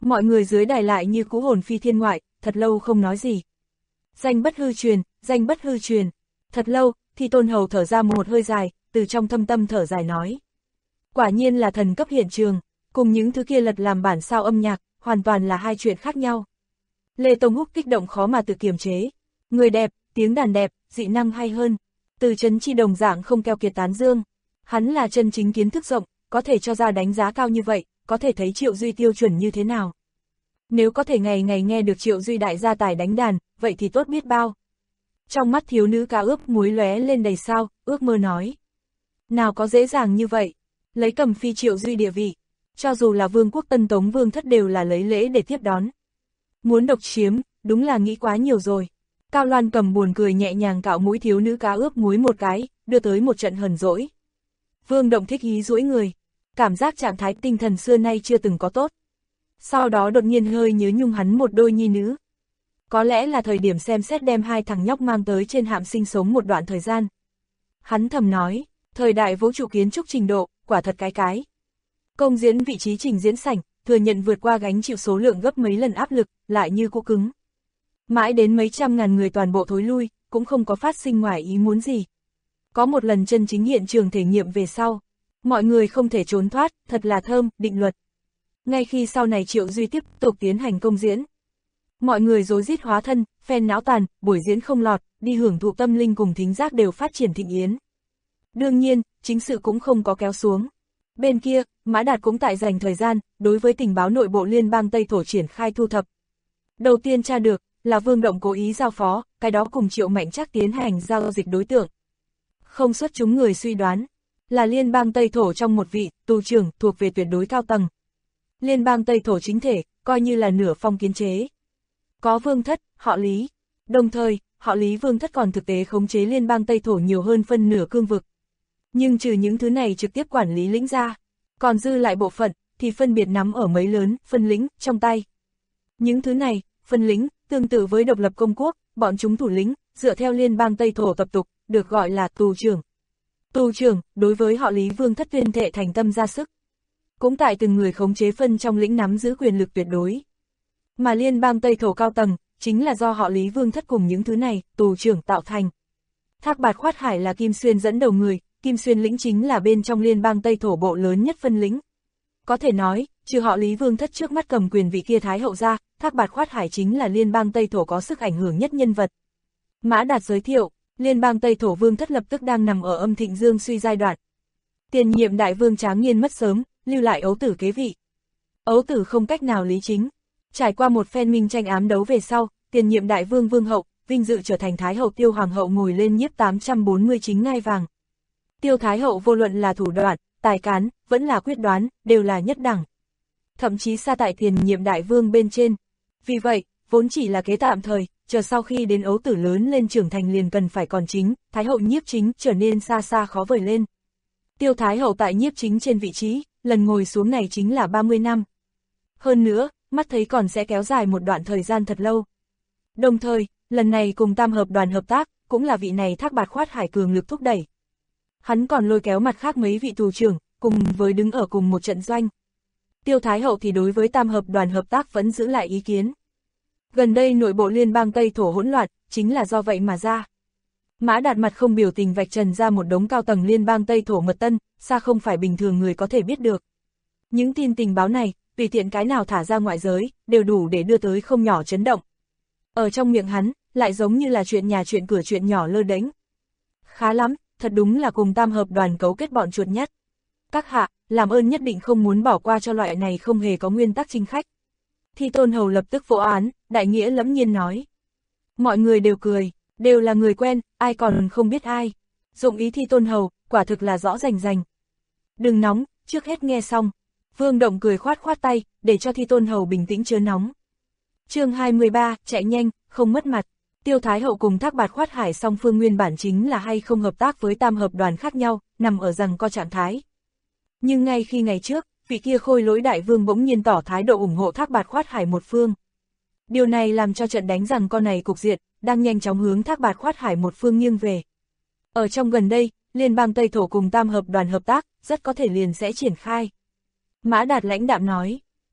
Mọi người dưới đài lại như cũ hồn phi thiên ngoại, thật lâu không nói gì. Danh bất hư truyền, danh bất hư truyền. Thật lâu, Thi Tôn Hầu thở ra một hơi dài, từ trong thâm tâm thở dài nói. Quả nhiên là thần cấp hiện trường, cùng những thứ kia lật làm bản sao âm nhạc, hoàn toàn là hai chuyện khác nhau. Lê Tông Húc kích động khó mà tự kiềm chế. Người đẹp, tiếng đàn đẹp, dị năng hay hơn. Từ Trấn Chi đồng dạng không keo kiệt tán dương. Hắn là chân chính kiến thức rộng, có thể cho ra đánh giá cao như vậy, có thể thấy Triệu Duy tiêu chuẩn như thế nào. Nếu có thể ngày ngày nghe được Triệu Duy đại gia tài đánh đàn, vậy thì tốt biết bao. Trong mắt thiếu nữ cá ướp muối lóe lên đầy sao, ước mơ nói. Nào có dễ dàng như vậy, lấy Cầm Phi Triệu Duy địa vị, cho dù là vương quốc Tân Tống vương thất đều là lấy lễ để tiếp đón. Muốn độc chiếm, đúng là nghĩ quá nhiều rồi. Cao Loan Cầm buồn cười nhẹ nhàng cạo mũi thiếu nữ cá ướp muối một cái, đưa tới một trận hờn dỗi. Vương Động thích hí duỗi người, cảm giác trạng thái tinh thần xưa nay chưa từng có tốt. Sau đó đột nhiên hơi nhớ nhung hắn một đôi nhi nữ. Có lẽ là thời điểm xem xét đem hai thằng nhóc mang tới trên hạm sinh sống một đoạn thời gian. Hắn thầm nói, thời đại vũ trụ kiến trúc trình độ, quả thật cái. Công diễn vị trí trình diễn sảnh, thừa nhận vượt qua gánh chịu số lượng gấp mấy lần áp lực, lại như cũ cứng. Mãi đến mấy trăm ngàn người toàn bộ thối lui, cũng không có phát sinh ngoài ý muốn gì. Có một lần chân chính hiện trường thể nghiệm về sau, mọi người không thể trốn thoát, thật là thơm, định luật. Ngay khi sau này Triệu Duy tiếp tục tiến hành công diễn, mọi người rối rít hóa thân, phen não tàn, buổi diễn không lọt, đi hưởng thụ tâm linh cùng thính giác đều phát triển thịnh yến. Đương nhiên, chính sự cũng không có kéo xuống. Bên kia, Mã Đạt cũng tại dành thời gian, đối với tình báo nội bộ liên bang Tây Thổ triển khai thu thập. Đầu tiên tra được, là Vương Động cố ý giao phó, cái đó cùng Triệu Mạnh Trác tiến hành giao dịch đối tượng. Không xuất chúng người suy đoán, là liên bang Tây Thổ trong một vị, tù trưởng thuộc về tuyệt đối cao tầng. Liên bang Tây Thổ chính thể, coi như là nửa phong kiến chế. Có Vương Thất, họ Lý. Đồng thời, họ Lý Vương Thất còn thực tế khống chế liên bang Tây Thổ nhiều hơn phân nửa cương vực. Nhưng trừ những thứ này trực tiếp quản lý lĩnh ra, còn dư lại bộ phận, thì phân biệt nắm ở mấy lớn, phân lĩnh, trong tay. Những thứ này, phân lĩnh, tương tự với độc lập công quốc, bọn chúng thủ lĩnh, dựa theo liên bang Tây Thổ tập tục, được gọi là tù trưởng. Tù trưởng, đối với họ Lý Vương Thất tuyên thệ thành tâm ra sức. Cũng tại từng người khống chế phân trong lĩnh nắm giữ quyền lực tuyệt đối. Mà liên bang Tây Thổ cao tầng, chính là do họ Lý Vương Thất cùng những thứ này, tù trưởng tạo thành. Thác Bạt Khoát Hải là Kim Xuyên dẫn đầu người, Kim Xuyên lĩnh chính là bên trong liên bang Tây Thổ bộ lớn nhất phân lĩnh. Có thể nói, trừ họ Lý Vương Thất trước mắt cầm quyền vị kia Thái Hậu ra, Thác Bạt Khoát Hải chính là liên bang Tây Thổ có sức ảnh hưởng nhất nhân vật. Mã Đạt giới thiệu, liên bang Tây Thổ Vương Thất lập tức đang nằm ở âm thịnh dương suy giai đoạn. Tiền nhiệm đại vương Tráng Nghiên mất sớm, lưu lại ấu tử kế vị. Ấu tử không cách nào lý chính. Trải qua một phen minh tranh ám đấu về sau, tiền nhiệm đại vương Vương Hậu, vinh dự trở thành Thái Hậu Tiêu Hoàng Hậu ngồi lên nhiếp 849 ngai vàng. Tiêu Thái Hậu vô luận là thủ đoạn, tài cán, vẫn là quyết đoán, đều là nhất đẳng. Thậm chí xa tại tiền nhiệm đại vương bên trên. Vì vậy, vốn chỉ là kế tạm thời, chờ sau khi đến ấu tử lớn lên trưởng thành liền cần phải còn chính, Thái Hậu nhiếp chính trở nên xa xa khó vời lên. Tiêu Thái Hậu tại nhiếp chính trên vị trí, lần ngồi xuống này chính là 30 năm. Hơn nữa, mắt thấy còn sẽ kéo dài một đoạn thời gian thật lâu. Đồng thời, lần này cùng Tam Hợp đoàn hợp tác, cũng là vị này Thác Bạt Khoát Hải cường lực thúc đẩy. Hắn còn lôi kéo mặt khác mấy vị tù trưởng, cùng với đứng ở cùng một trận doanh. Tiêu Thái Hậu thì đối với Tam Hợp đoàn hợp tác vẫn giữ lại ý kiến. Gần đây nội bộ liên bang Tây Thổ hỗn loạn, chính là do vậy mà ra. Mã Đạt mặt không biểu tình vạch trần ra một đống cao tầng liên bang Tây Thổ mật tân, xa không phải bình thường người có thể biết được. Những tin tình báo này, tùy tiện cái nào thả ra ngoại giới, đều đủ để đưa tới không nhỏ chấn động. Ở trong miệng hắn, lại giống như là chuyện nhà chuyện cửa chuyện nhỏ lơ đễnh. Khá lắm, thật đúng là cùng Tam Hợp đoàn cấu kết bọn chuột nhắt. Các hạ, làm ơn nhất định không muốn bỏ qua cho loại này không hề có nguyên tắc chinh khách. Thi Tôn Hầu lập tức vỗ án, đại nghĩa lẫm nhiên nói. Mọi người đều cười, đều là người quen, ai còn không biết ai. Dụng ý Thi Tôn Hầu, quả thực là rõ rành rành. Đừng nóng, trước hết nghe xong. Vương Động cười khoát khoát tay, để cho Thi Tôn Hầu bình tĩnh chớ nóng. Chương 23, chạy nhanh, không mất mặt. Tiêu Thái Hậu cùng Thác Bạt Khoát Hải song phương nguyên bản chính là hay không hợp tác với Tam Hợp đoàn khác nhau, nằm ở rằng co trạng thái. Nhưng ngay khi ngày trước, vị kia Khôi Lỗi đại vương bỗng nhiên tỏ thái độ ủng hộ Thác Bạt Khoát Hải một phương. Điều này làm cho trận đánh rằng co này cục diện, đang nhanh chóng hướng Thác Bạt Khoát Hải một phương nghiêng về. Ở trong gần đây, liên bang Tây Thổ cùng Tam Hợp đoàn hợp tác, rất có thể liền sẽ triển khai. Mã Đạt lãnh đạm nói,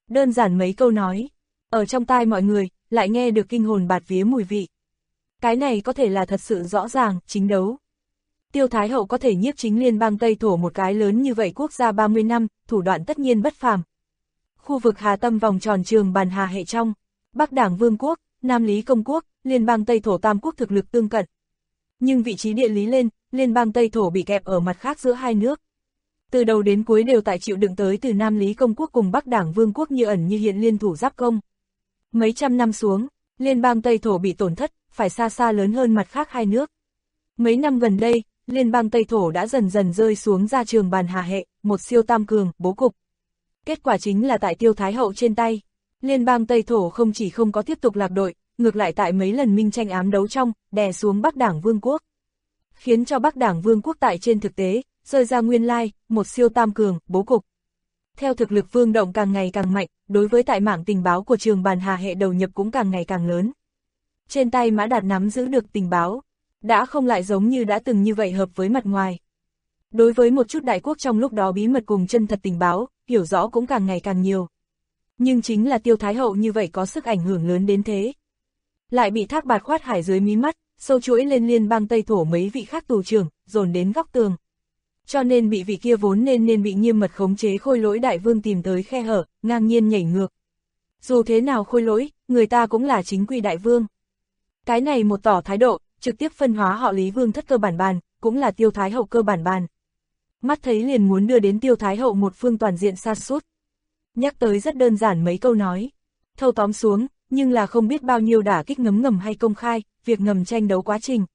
Đơn giản mấy câu nói, ở trong tai mọi người, lại nghe được kinh hồn bạt vía mùi vị. Cái này có thể là thật sự rõ ràng, chính đấu. Tiêu Thái Hậu có thể nhiếp chính liên bang Tây Thổ một cái lớn như vậy quốc gia 30 năm, thủ đoạn tất nhiên bất phàm. Khu vực Hà Tâm vòng tròn trường bàn Hà hệ trong, Bắc Đảng Vương quốc, Nam Lý Công quốc, liên bang Tây Thổ tam quốc thực lực tương cận. Nhưng vị trí địa lý lên, liên bang Tây Thổ bị kẹp ở mặt khác giữa hai nước. Từ đầu đến cuối đều tại chịu đựng tới từ Nam Lý Công quốc cùng Bắc Đảng Vương quốc như ẩn như hiện liên thủ giáp công. Mấy trăm năm xuống, liên bang Tây Thổ bị tổn thất, phải xa xa lớn hơn mặt khác hai nước. Mấy năm gần đây, liên bang Tây Thổ đã dần dần rơi xuống ra trường bàn Hà hệ, một siêu tam cường, bố cục. Kết quả chính là tại Tiêu Thái Hậu trên tay, liên bang Tây Thổ không chỉ không có tiếp tục lạc đội, ngược lại tại mấy lần minh tranh ám đấu trong, đè xuống Bắc Đảng Vương quốc. Khiến cho Bắc Đảng Vương quốc tại trên thực tế, rơi ra nguyên lai, một siêu tam cường, bố cục. Theo thực lực vương động càng ngày càng mạnh, đối với tại mảng tình báo của trường bàn Hà hệ đầu nhập cũng càng ngày càng lớn. Trên tay Mã Đạt nắm giữ được tình báo, đã không lại giống như đã từng như vậy hợp với mặt ngoài. Đối với một chút đại quốc trong lúc đó bí mật cùng chân thật tình báo, hiểu rõ cũng càng ngày càng nhiều. Nhưng chính là Tiêu Thái Hậu như vậy có sức ảnh hưởng lớn đến thế. Lại bị Thác Bạt Khoát Hải dưới mí mắt, sâu chuỗi lên liên bang Tây Thổ mấy vị khác tù trưởng, dồn đến góc tường. Cho nên bị vị kia vốn nên bị nghiêm mật khống chế Khôi Lỗi đại vương tìm tới khe hở, ngang nhiên nhảy ngược. Dù thế nào Khôi Lỗi, người ta cũng là chính quy đại vương. Cái này một tỏ thái độ, trực tiếp phân hóa họ Lý Vương thất cơ bản bàn, cũng là Tiêu Thái Hậu cơ bản bàn. Mắt thấy liền muốn đưa đến Tiêu Thái Hậu một phương toàn diện sa sút. Nhắc tới rất đơn giản mấy câu nói. Thâu tóm xuống, nhưng là không biết bao nhiêu đả kích ngấm ngầm hay công khai, việc ngầm tranh đấu quá trình.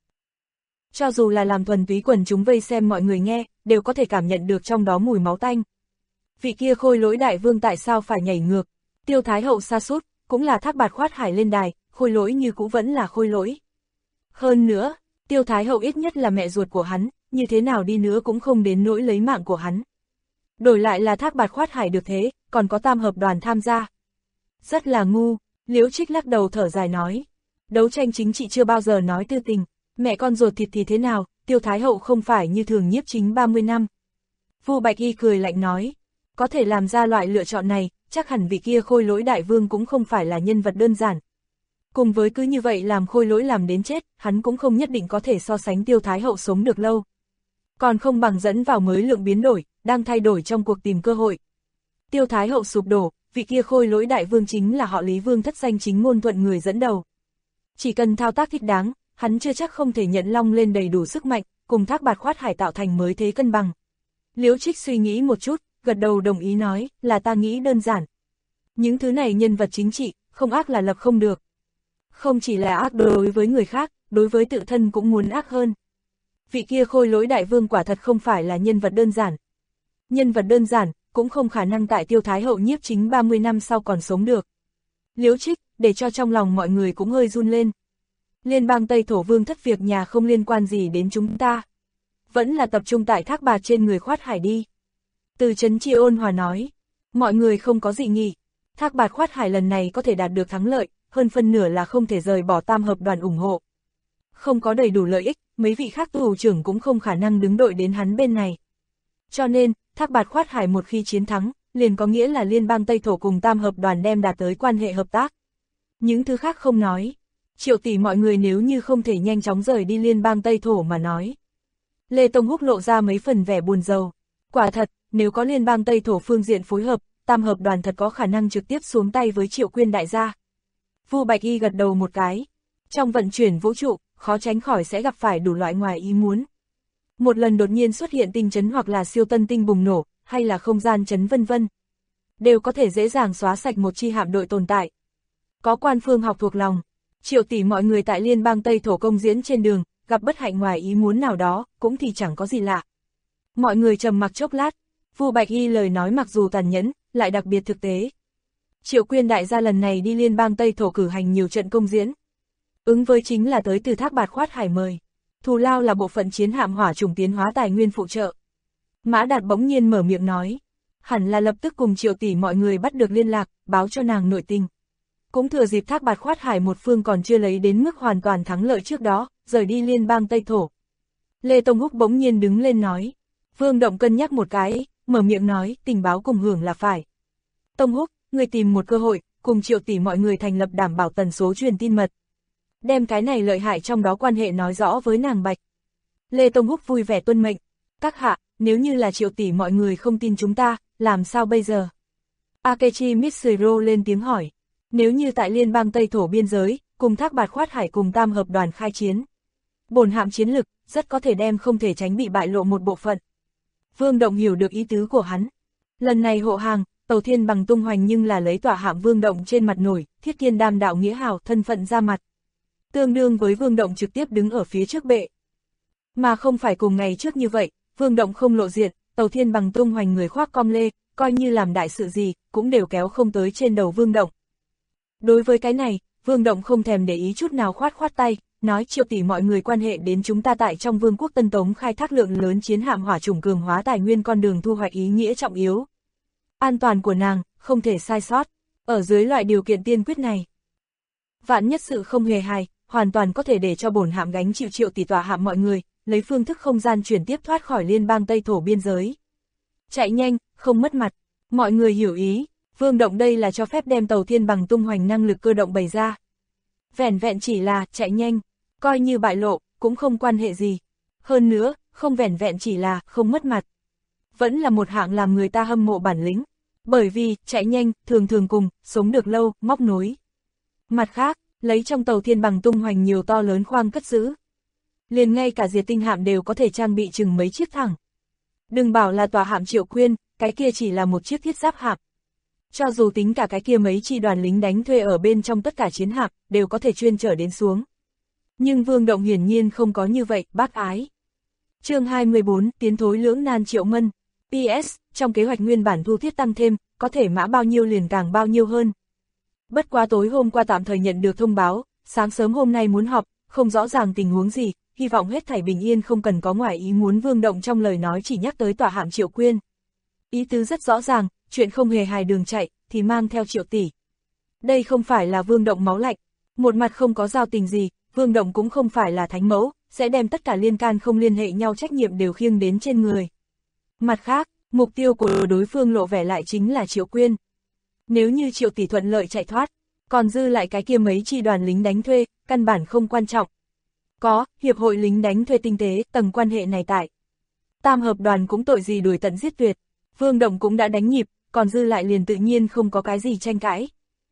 Cho dù là làm thuần túy quần chúng vây xem mọi người nghe, đều có thể cảm nhận được trong đó mùi máu tanh. Vị kia Khôi Lỗi đại vương tại sao phải nhảy ngược, Tiêu Thái Hậu sa sút, cũng là Thác Bạt Khoát Hải lên đài, Khôi Lỗi như cũ vẫn là Khôi Lỗi. Hơn nữa, Tiêu Thái Hậu ít nhất là mẹ ruột của hắn, như thế nào đi nữa cũng không đến nỗi lấy mạng của hắn. Đổi lại là Thác Bạt Khoát Hải được thế, còn có tam hợp đoàn tham gia. Rất là ngu, Liễu Trích lắc đầu thở dài nói. Đấu tranh chính trị chưa bao giờ nói tư tình, mẹ con ruột thịt thì thế nào, Tiêu Thái Hậu không phải như thường nhiếp chính 30 năm. Vu Bạch Y cười lạnh nói, có thể làm ra loại lựa chọn này, chắc hẳn vị kia Khôi Lỗi đại vương cũng không phải là nhân vật đơn giản. Cùng với cứ như vậy làm Khôi Lỗi làm đến chết, hắn cũng không nhất định có thể so sánh Tiêu Thái Hậu sống được lâu. Còn không bằng dẫn vào mới lượng biến đổi, đang thay đổi trong cuộc tìm cơ hội. Tiêu Thái Hậu sụp đổ, vị kia Khôi Lỗi đại vương chính là họ Lý Vương thất danh chính ngôn thuận người dẫn đầu. Chỉ cần thao tác thích đáng, hắn chưa chắc không thể nhận long lên đầy đủ sức mạnh, cùng Thác Bạt Khoát Hải tạo thành mới thế cân bằng. Liễu Trích suy nghĩ một chút, gật đầu đồng ý nói, là ta nghĩ đơn giản. Những thứ này nhân vật chính trị, không ác là lập không được. Không chỉ là ác đối với người khác, đối với tự thân cũng muốn ác hơn. Vị kia Khôi Lỗi đại vương quả thật không phải là nhân vật đơn giản. Nhân vật đơn giản, cũng không khả năng tại Tiêu Thái Hậu nhiếp chính 30 năm sau còn sống được. Liễu Trích, để cho trong lòng mọi người cũng hơi run lên. Liên bang Tây Thổ vương thất việc nhà không liên quan gì đến chúng ta. Vẫn là tập trung tại Thác Bạt trên người Khoát Hải đi. Từ Trấn Chi ôn hòa nói, mọi người không có dị nghị. Thác Bạt Khoát Hải lần này có thể đạt được thắng lợi, hơn phân nửa là không thể rời bỏ tam hợp đoàn ủng hộ. Không có đầy đủ lợi ích, mấy vị khác tù trưởng cũng không khả năng đứng đội đến hắn bên này. Cho nên, Thác Bạt Khoát Hải một khi chiến thắng, liền có nghĩa là liên bang Tây Thổ cùng tam hợp đoàn đem đạt tới quan hệ hợp tác. Những thứ khác không nói. Triệu tỷ mọi người nếu như không thể nhanh chóng rời đi liên bang Tây Thổ mà nói. Lê Tông Húc lộ ra mấy phần vẻ buồn rầu. Quả thật, nếu có liên bang Tây Thổ phương diện phối hợp, tam hợp đoàn thật có khả năng trực tiếp xuống tay với Triệu Quyên đại gia. Vu Bạch Y gật đầu một cái. Trong vận chuyển vũ trụ, khó tránh khỏi sẽ gặp phải đủ loại ngoài ý muốn. Một lần đột nhiên xuất hiện tinh chấn hoặc là siêu tân tinh bùng nổ, hay là không gian chấn vân vân. Đều có thể dễ dàng xóa sạch một chi hạm đội tồn tại. Có quan phương học thuộc lòng. Triệu tỷ mọi người tại liên bang Tây Thổ công diễn trên đường, gặp bất hạnh ngoài ý muốn nào đó, cũng thì chẳng có gì lạ. Mọi người trầm mặc chốc lát, Vu Bạch Y lời nói mặc dù tàn nhẫn, lại đặc biệt thực tế. Triệu Quyên đại gia lần này đi liên bang Tây Thổ cử hành nhiều trận công diễn. Ứng với chính là tới từ Thác Bạt Khoát Hải mời. Thù lao là bộ phận chiến hạm hỏa chủng tiến hóa tài nguyên phụ trợ. Mã Đạt bỗng nhiên mở miệng nói, hẳn là lập tức cùng Triệu tỷ mọi người bắt được liên lạc, báo cho nàng nội tình. Cũng thừa dịp Thác Bạt Khoát Hải một phương còn chưa lấy đến mức hoàn toàn thắng lợi trước đó, rời đi liên bang Tây Thổ. Lê Tông Húc bỗng nhiên đứng lên nói, Vương Động cân nhắc một cái, mở miệng nói, tình báo cùng hưởng là phải. Tông Húc, người tìm một cơ hội, cùng Triệu tỷ mọi người thành lập đảm bảo tần số truyền tin mật. Đem cái này lợi hại trong đó quan hệ nói rõ với nàng Bạch. Lê Tông Húc vui vẻ tuân mệnh. Các hạ, nếu như là Triệu tỷ mọi người không tin chúng ta, làm sao bây giờ? Akechi Mitsuru lên tiếng hỏi. Nếu như tại liên bang Tây Thổ biên giới, cùng Thác Bạt Khoát Hải cùng Tam hợp đoàn khai chiến, bổn hạm chiến lực, rất có thể đem không thể tránh bị bại lộ một bộ phận. Vương Động hiểu được ý tứ của hắn. Lần này hộ hàng, Tàu Thiên Bằng tung hoành nhưng là lấy tỏa hạm Vương Động trên mặt nổi, Thiết Thiên Đam đạo nghĩa hào thân phận ra mặt. Tương đương với Vương Động trực tiếp đứng ở phía trước bệ. Mà không phải cùng ngày trước như vậy, Vương Động không lộ diện, Tàu Thiên Bằng tung hoành người khoác com lê, coi như làm đại sự gì, cũng đều kéo không tới trên đầu Vương Động. Đối với cái này, Vương Động không thèm để ý chút nào khoát khoát tay, nói Triệu tỷ mọi người quan hệ đến chúng ta tại trong Vương quốc Tân Tống khai thác lượng lớn chiến hạm hỏa chủng cường hóa tài nguyên con đường thu hoạch ý nghĩa trọng yếu. An toàn của nàng, không thể sai sót, ở dưới loại điều kiện tiên quyết này. Vạn nhất sự không hề hài, hoàn toàn có thể để cho bổn hạm gánh chịu Triệu tỷ tỏa hạm mọi người, lấy phương thức không gian chuyển tiếp thoát khỏi liên bang Tây Thổ biên giới. Chạy nhanh, không mất mặt, mọi người hiểu ý, Vương Động đây là cho phép đem Tàu Thiên Bằng tung hoành năng lực cơ động bày ra. Vẻn vẹn chỉ là chạy nhanh, coi như bại lộ, cũng không quan hệ gì. Hơn nữa, không vẻn vẹn chỉ là không mất mặt. Vẫn là một hạng làm người ta hâm mộ bản lĩnh. Bởi vì, chạy nhanh, thường thường cùng, sống được lâu, móc nối. Mặt khác, lấy trong Tàu Thiên Bằng tung hoành nhiều to lớn khoang cất giữ. Liền ngay cả diệt tinh hạm đều có thể trang bị chừng mấy chiếc thẳng. Đừng bảo là tòa hạm Triệu Quyên, cái kia chỉ là một chiếc thiết giáp hạm. Cho dù tính cả cái kia mấy chi đoàn lính đánh thuê ở bên trong tất cả chiến hạm, đều có thể chuyên trở đến xuống. Nhưng Vương Động hiển nhiên không có như vậy, bác ái. Chương 24, tiến thối lưỡng nan Triệu Mân. PS, trong kế hoạch nguyên bản thu thiết tăng thêm, có thể mã bao nhiêu liền càng bao nhiêu hơn. Bất quá tối hôm qua tạm thời nhận được thông báo, sáng sớm hôm nay muốn họp, không rõ ràng tình huống gì, hy vọng hết thảy bình yên không cần có ngoại ý muốn. Vương Động trong lời nói chỉ nhắc tới tòa hạm Triệu Quyên. Ý tứ rất rõ ràng, chuyện không hề hài đường chạy, thì mang theo Triệu tỷ. Đây không phải là Vương Động máu lạnh, một mặt không có giao tình gì, Vương Động cũng không phải là thánh mẫu, sẽ đem tất cả liên can không liên hệ nhau trách nhiệm đều khiêng đến trên người. Mặt khác, mục tiêu của đối phương lộ vẻ lại chính là Triệu Quyên. Nếu như Triệu tỷ thuận lợi chạy thoát, còn dư lại cái kia mấy chi đoàn lính đánh thuê, căn bản không quan trọng. Có, hiệp hội lính đánh thuê tinh tế, tầng quan hệ này tại. Tam hợp đoàn cũng tội gì đuổi tận giết tuyệt, Vương Động cũng đã đánh nhịp, còn dư lại liền tự nhiên không có cái gì tranh cãi.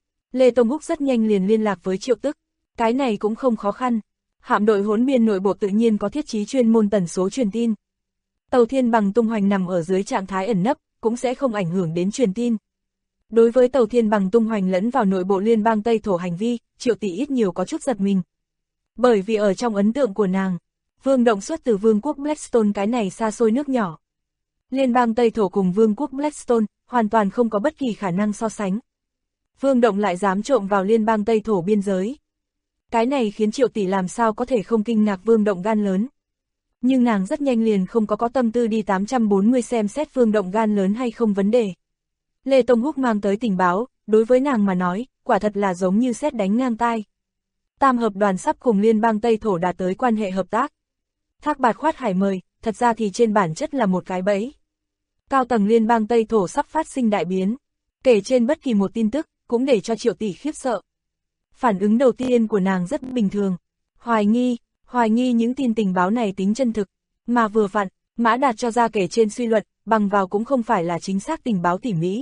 Lê Tông Húc rất nhanh liền liên lạc với Triệu Tức, cái này cũng không khó khăn. Hạm đội hỗn biên nội bộ tự nhiên có thiết trí chuyên môn tần số truyền tin. Tàu Thiên Bằng tung hoành nằm ở dưới trạng thái ẩn nấp, cũng sẽ không ảnh hưởng đến truyền tin. Đối với Tàu Thiên Bằng tung hoành lẫn vào nội bộ liên bang Tây Thổ hành vi, Triệu tỷ ít nhiều có chút giật mình. Bởi vì ở trong ấn tượng của nàng, Vương Động xuất từ Vương quốc Blackstone cái này xa xôi nước nhỏ. Liên bang Tây Thổ cùng Vương quốc Blackstone hoàn toàn không có bất kỳ khả năng so sánh. Vương Động lại dám trộm vào liên bang Tây Thổ biên giới. Cái này khiến Triệu tỷ làm sao có thể không kinh ngạc Vương Động gan lớn. Nhưng nàng rất nhanh liền không có tâm tư đi 840 xem xét Vương Động gan lớn hay không vấn đề. Lê Tông Húc mang tới tình báo, đối với nàng mà nói, quả thật là giống như sét đánh ngang tai. Tam hợp đoàn sắp cùng liên bang Tây Thổ đạt tới quan hệ hợp tác. Thác Bạt Khoát Hải mời, thật ra thì trên bản chất là một cái bẫy. Cao tầng liên bang Tây Thổ sắp phát sinh đại biến. Kể trên bất kỳ một tin tức, cũng để cho Triệu tỷ khiếp sợ. Phản ứng đầu tiên của nàng rất bình thường. Hoài nghi những tin tình báo này tính chân thực. Mà vừa vặn, Mã Đạt cho ra kể trên suy luận, bằng vào cũng không phải là chính xác tình báo tỉ mỉ.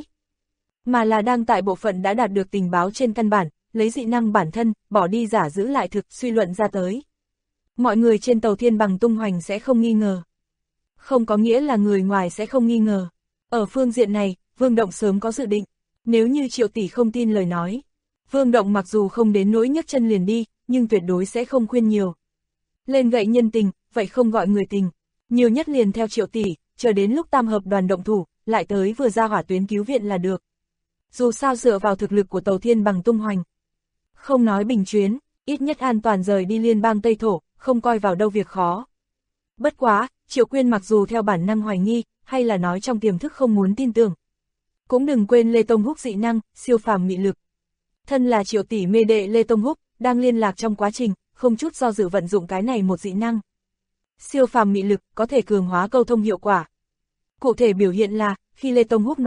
Mà là đang tại bộ phận đã đạt được tình báo trên căn bản, lấy dị năng bản thân, bỏ đi giả giữ lại thực, suy luận ra tới. Mọi người trên Tàu Thiên Bằng tung hoành sẽ không nghi ngờ. Không có nghĩa là người ngoài sẽ không nghi ngờ. Ở phương diện này, Vương Động sớm có dự định. Nếu như Triệu tỷ không tin lời nói, Vương Động mặc dù không đến nỗi nhấc chân liền đi, nhưng tuyệt đối sẽ không khuyên nhiều. Lên gậy nhân tình, vậy không gọi người tình. Nhiều nhất liền theo Triệu tỷ, chờ đến lúc tam hợp đoàn động thủ, lại tới vừa ra hỏa tuyến cứu viện là được. Dù sao dựa vào thực lực của Tàu Thiên Bằng tung hoành. Không nói bình chuyến, ít nhất an toàn rời đi liên bang Tây Thổ, không coi vào đâu việc khó. Bất quá, Triệu Quyên mặc dù theo bản năng hoài nghi, hay là nói trong tiềm thức không muốn tin tưởng. Cũng đừng quên Lê Tông Húc dị năng, siêu phàm mị lực. Thân là Triệu tỷ mê đệ Lê Tông Húc, đang liên lạc trong quá trình, không chút do dự vận dụng cái này một dị năng. Siêu phàm mị lực có thể cường hóa câu thông hiệu quả. Cụ thể biểu hiện là, khi Lê Tông Húc nói thật,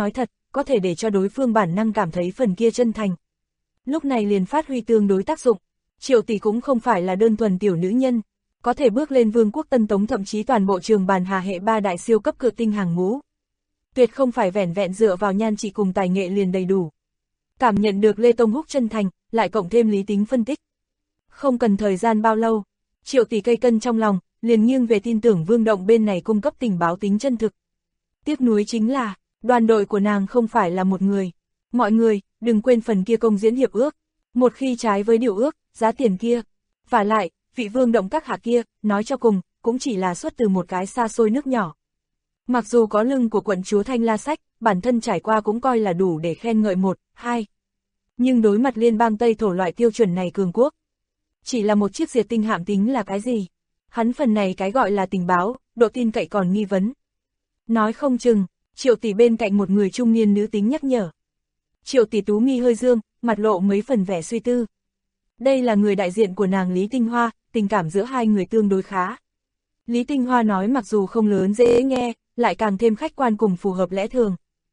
có thể để cho đối phương bản năng cảm thấy phần kia chân thành. Lúc này liền phát huy tương đối tác dụng. Triệu tỷ cũng không phải là đơn thuần tiểu nữ nhân, có thể bước lên vương quốc Tân Tống thậm chí toàn bộ trường bàn hà hệ 3 đại siêu cấp cự tinh hàng ngũ. Tuyệt không phải vẻn vẹn dựa vào nhan trị cùng tài nghệ liền đầy đủ. Cảm nhận được Lê Tông Húc chân thành, lại cộng thêm lý tính phân tích. Không cần thời gian bao lâu, Triệu tỷ cây cân trong lòng, liền nghiêng về tin tưởng Vương Động bên này cung cấp tình báo tính chân thực. Tiếc nuối chính là, đoàn đội của nàng không phải là một người. Mọi người, đừng quên phần kia công diễn hiệp ước. Một khi trái với điều ước, giá tiền kia. Và lại, vị Vương Động các hạ kia, nói cho cùng, cũng chỉ là xuất từ một cái xa xôi nước nhỏ. Mặc dù có lưng của quận chúa Thanh La Sách, bản thân trải qua cũng coi là đủ để khen ngợi 1, 2. Nhưng đối mặt liên bang Tây Thổ loại tiêu chuẩn này cường quốc, chỉ là một chiếc diệt tinh hạm tính là cái gì? Hắn phần này cái gọi là tình báo, độ tin cậy còn nghi vấn. Nói không chừng, Triệu tỷ bên cạnh một người trung niên nữ tính nhắc nhở. Triệu tỷ tú mi hơi dương, mặt lộ mấy phần vẻ suy tư. Đây là người đại diện của nàng Lý Tinh Hoa, tình cảm giữa hai người tương đối khá. Lý Tinh Hoa nói mặc dù không lớn dễ nghe, lại càng thêm khách quan cùng phù hợp lẽ thường.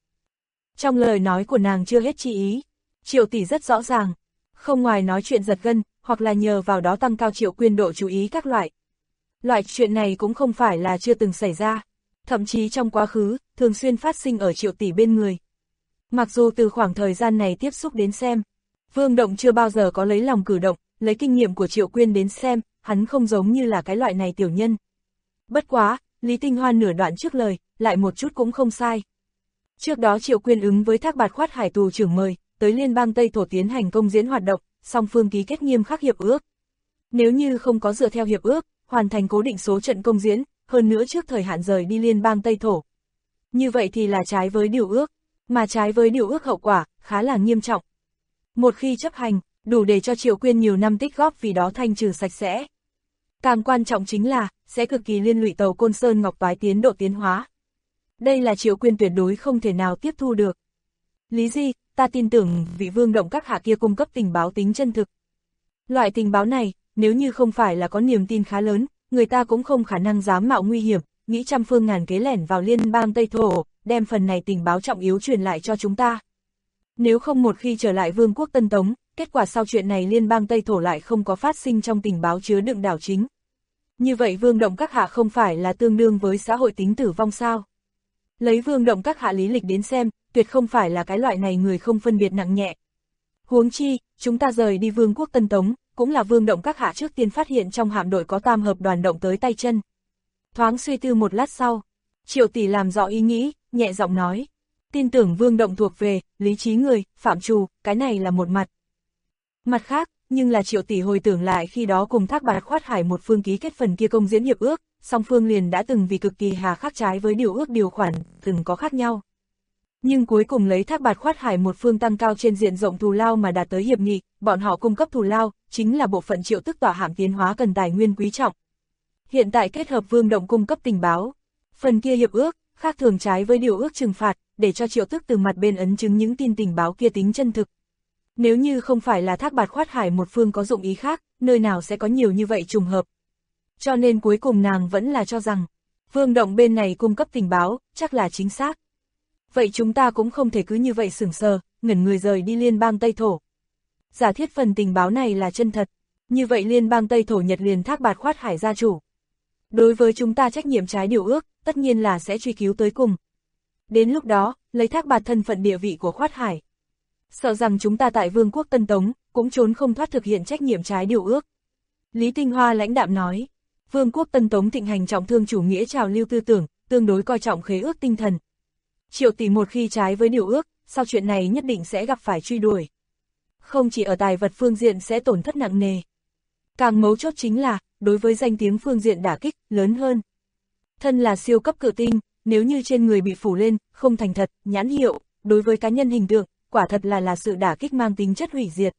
Trong lời nói của nàng chưa hết chi ý, Triệu tỷ rất rõ ràng, không ngoài nói chuyện giật gân, hoặc là nhờ vào đó tăng cao Triệu Quyên độ chú ý các loại. Loại chuyện này cũng không phải là chưa từng xảy ra, thậm chí trong quá khứ, thường xuyên phát sinh ở Triệu tỷ bên người. Mặc dù từ khoảng thời gian này tiếp xúc đến xem, Vương Động chưa bao giờ có lấy lòng cử động, lấy kinh nghiệm của Triệu Quyên đến xem, hắn không giống như là cái loại này tiểu nhân. Bất quá, Lý Tinh Hoa nửa đoạn trước lời, lại một chút cũng không sai. Trước đó Triệu Quyên ứng với Thác Bạt Khoát Hải tù trưởng mời, tới liên bang Tây Thổ tiến hành công diễn hoạt động, song phương ký kết nghiêm khắc hiệp ước. Nếu như không có dựa theo hiệp ước, hoàn thành cố định số trận công diễn, hơn nữa trước thời hạn rời đi liên bang Tây Thổ. Như vậy thì là trái với điều ước, mà trái với điều ước hậu quả, khá là nghiêm trọng. Một khi chấp hành, đủ để cho Triệu Quyên nhiều năm tích góp vì đó thanh trừ sạch sẽ. Càng quan trọng chính là, sẽ cực kỳ liên lụy tàu Côn Sơn Ngọc Toái tiến độ tiến hóa. Đây là Triệu Quyên tuyệt đối không thể nào tiếp thu được. Lý Di, ta tin tưởng vị Vương Động các hạ kia cung cấp tình báo tính chân thực. Loại tình báo này, nếu như không phải là có niềm tin khá lớn, người ta cũng không khả năng dám mạo nguy hiểm, nghĩ trăm phương ngàn kế lẻn vào liên bang Tây Thổ, đem phần này tình báo trọng yếu truyền lại cho chúng ta. Nếu không một khi trở lại Vương quốc Tân Tống, kết quả sau chuyện này liên bang Tây Thổ lại không có phát sinh trong tình báo chứa đựng đảo chính. Như vậy Vương Động các hạ không phải là tương đương với xã hội tính tử vong sao? Lấy Vương Động các hạ lý lịch đến xem, tuyệt không phải là cái loại này người không phân biệt nặng nhẹ. Huống chi, chúng ta rời đi Vương quốc Tân Tống, cũng là Vương Động các hạ trước tiên phát hiện trong hạm đội có tam hợp đoàn động tới tay chân. Thoáng suy tư một lát sau, Triệu tỷ làm rõ ý nghĩ, nhẹ giọng nói. Tin tưởng Vương Động thuộc về, lý trí người, phạm trù, cái này là một mặt. Mặt khác, nhưng là Triệu tỷ hồi tưởng lại khi đó cùng Thác Bạt Khoát Hải một phương ký kết phần kia công diễn hiệp ước, song phương liền đã từng vì cực kỳ hà khắc trái với điều ước điều khoản, từng có khác nhau. Nhưng cuối cùng lấy Thác Bạt Khoát Hải một phương tăng cao trên diện rộng thù lao mà đạt tới hiệp nghị, bọn họ cung cấp thù lao, chính là bộ phận Triệu tức tỏa hạm tiến hóa cần tài nguyên quý trọng. Hiện tại kết hợp Vương Động cung cấp tình báo, phần kia hiệp ước, khác thường trái với điều ước trừng phạt, để cho Triệu tức từ mặt bên ấn chứng những tin tình báo kia tính chân thực. Nếu như không phải là Thác Bạt Khoát Hải một phương có dụng ý khác, nơi nào sẽ có nhiều như vậy trùng hợp. Cho nên cuối cùng nàng vẫn là cho rằng, Vương Động bên này cung cấp tình báo, chắc là chính xác. Vậy chúng ta cũng không thể cứ như vậy sững sờ, ngẩn người rời đi liên bang Tây Thổ. Giả thiết phần tình báo này là chân thật, như vậy liên bang Tây Thổ Nhật liền Thác Bạt Khoát Hải gia chủ. Đối với chúng ta trách nhiệm trái điều ước, tất nhiên là sẽ truy cứu tới cùng. Đến lúc đó, lấy Thác Bạt thân phận địa vị của Khoát Hải, sợ rằng chúng ta tại Vương quốc Tân Tống, cũng trốn không thoát thực hiện trách nhiệm trái điều ước. Lý Tinh Hoa lãnh đạm nói, Vương quốc Tân Tống thịnh hành trọng thương chủ nghĩa trào lưu tư tưởng, tương đối coi trọng khế ước tinh thần. Triệu tỷ một khi trái với điều ước, sau chuyện này nhất định sẽ gặp phải truy đuổi. Không chỉ ở tài vật phương diện sẽ tổn thất nặng nề. Càng mấu chốt chính là, đối với danh tiếng phương diện đả kích, lớn hơn. Thân là siêu cấp cự tinh, nếu như trên người bị phủ lên, không thành thật, nhãn hiệu, đối với cá nhân hình tượng, quả thật là sự đả kích mang tính chất hủy diệt.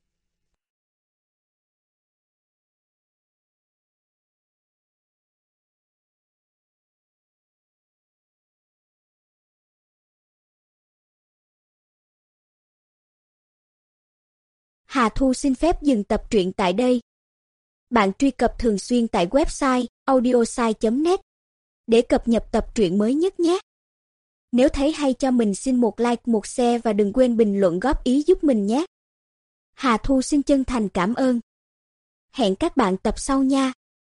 Hà Thu xin phép dừng tập truyện tại đây. Bạn truy cập thường xuyên tại website audiosai.net để cập nhật tập truyện mới nhất nhé. Nếu thấy hay cho mình xin một like, một share và đừng quên bình luận góp ý giúp mình nhé. Hà Thu xin chân thành cảm ơn. Hẹn các bạn tập sau nha.